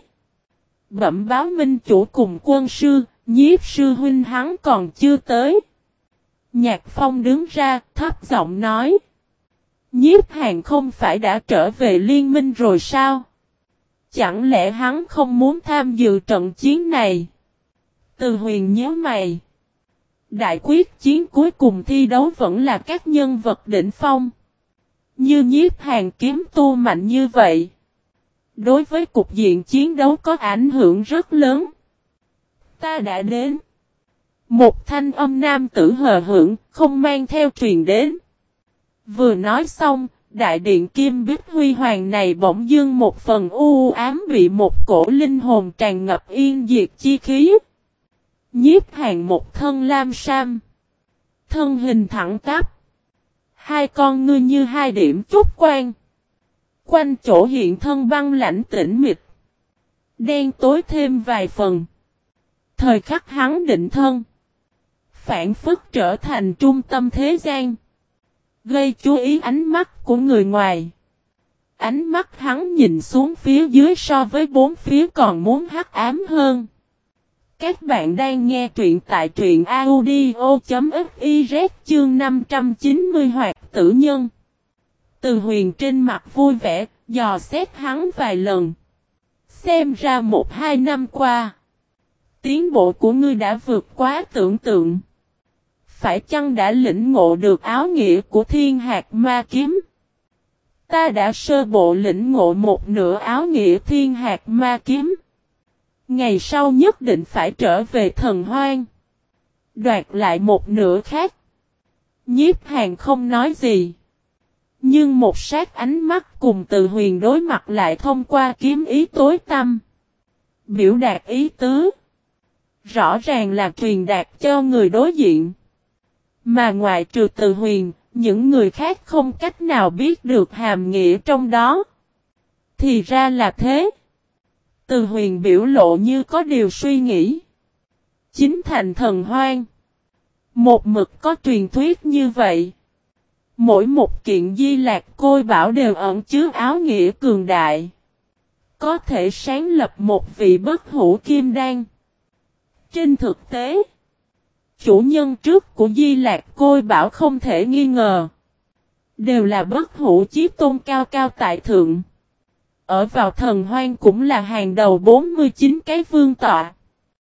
Bẩm báo minh chủ cùng quân sư, Nhiếp sư huynh hắn còn chưa tới. Nhạc Phong đứng ra, thấp giọng nói. Nhiếp Hàn không phải đã trở về liên minh rồi sao? Chẳng lẽ hắn không muốn tham dự trận chiến này? Từ Huyền nhớ mày. Đại quyết chiến cuối cùng thi đấu vẫn là các nhân vật đỉnh phong. Như Nhiếp Hàn kiếm tu mạnh như vậy, đối với cục diện chiến đấu có ảnh hưởng rất lớn. Ta đã đến. Một thanh âm nam tử hờ hững, không mang theo truyền đến. Vừa nói xong, đại điện kim bích huy hoàng này bỗng dưng một phần u ám bị một cổ linh hồn tràn ngập yên diệt chi khí. Nhiếp Hàn một thân lam sam, thân hình thẳng tắp, hai con ngươi như hai điểm chốt quang. Quanh chỗ hiện thân băng lãnh tĩnh mịch, đen tối thêm vài phần. Thời khắc hắn định thân, phản phất trở thành trung tâm thế gian, gây chú ý ánh mắt của người ngoài. Ánh mắt hắn nhìn xuống phía dưới so với bốn phía còn muốn hắc ám hơn. Các bạn đang nghe truyện tại truyện audio.fiz chương năm trăm chín mươi Hoạt Tử Nhân. Từ Huyền trên mặt vui vẻ, dò xét hắn vài lần. Xem ra một hai năm qua, tiến bộ của ngươi đã vượt quá tưởng tượng. Phải chăng đã lĩnh ngộ được áo nghĩa của Thiên Hạt Ma Kiếm? Ta đã sơ bộ lĩnh ngộ một nửa áo nghĩa Thiên Hạt Ma Kiếm. Ngày sau nhất định phải trở về Thần Hoang, đoạt lại một nửa khác. Nhiếp Hàn không nói gì, nhưng một sát ánh mắt cùng Từ Huyền đối mặt lại thông qua kiếm ý tối tăm, biểu đạt ý tứ. Rõ ràng là truyền đạt cho người đối diện. Mà ngoại trừ Từ Huyền, những người khác không cách nào biết được hàm nghĩa trong đó. Thì ra là thế. Từ Huyền biểu lộ như có điều suy nghĩ. Chính thành Thần Hoang, một mực có truyền thuyết như vậy. Mỗi một kiện di lạc côi bảo đều ẩn chứa áo nghĩa cường đại, có thể sáng lập một vị bất hủ kim đan. Trên thực tế, chủ nhân trước của di lạc côi bảo không thể nghi ngờ, đều là bất hủ chí tôn cao cao tại thượng. Ở vào Thần Hoang cũng là hàng đầu bốn mươi chín cái vương tọa.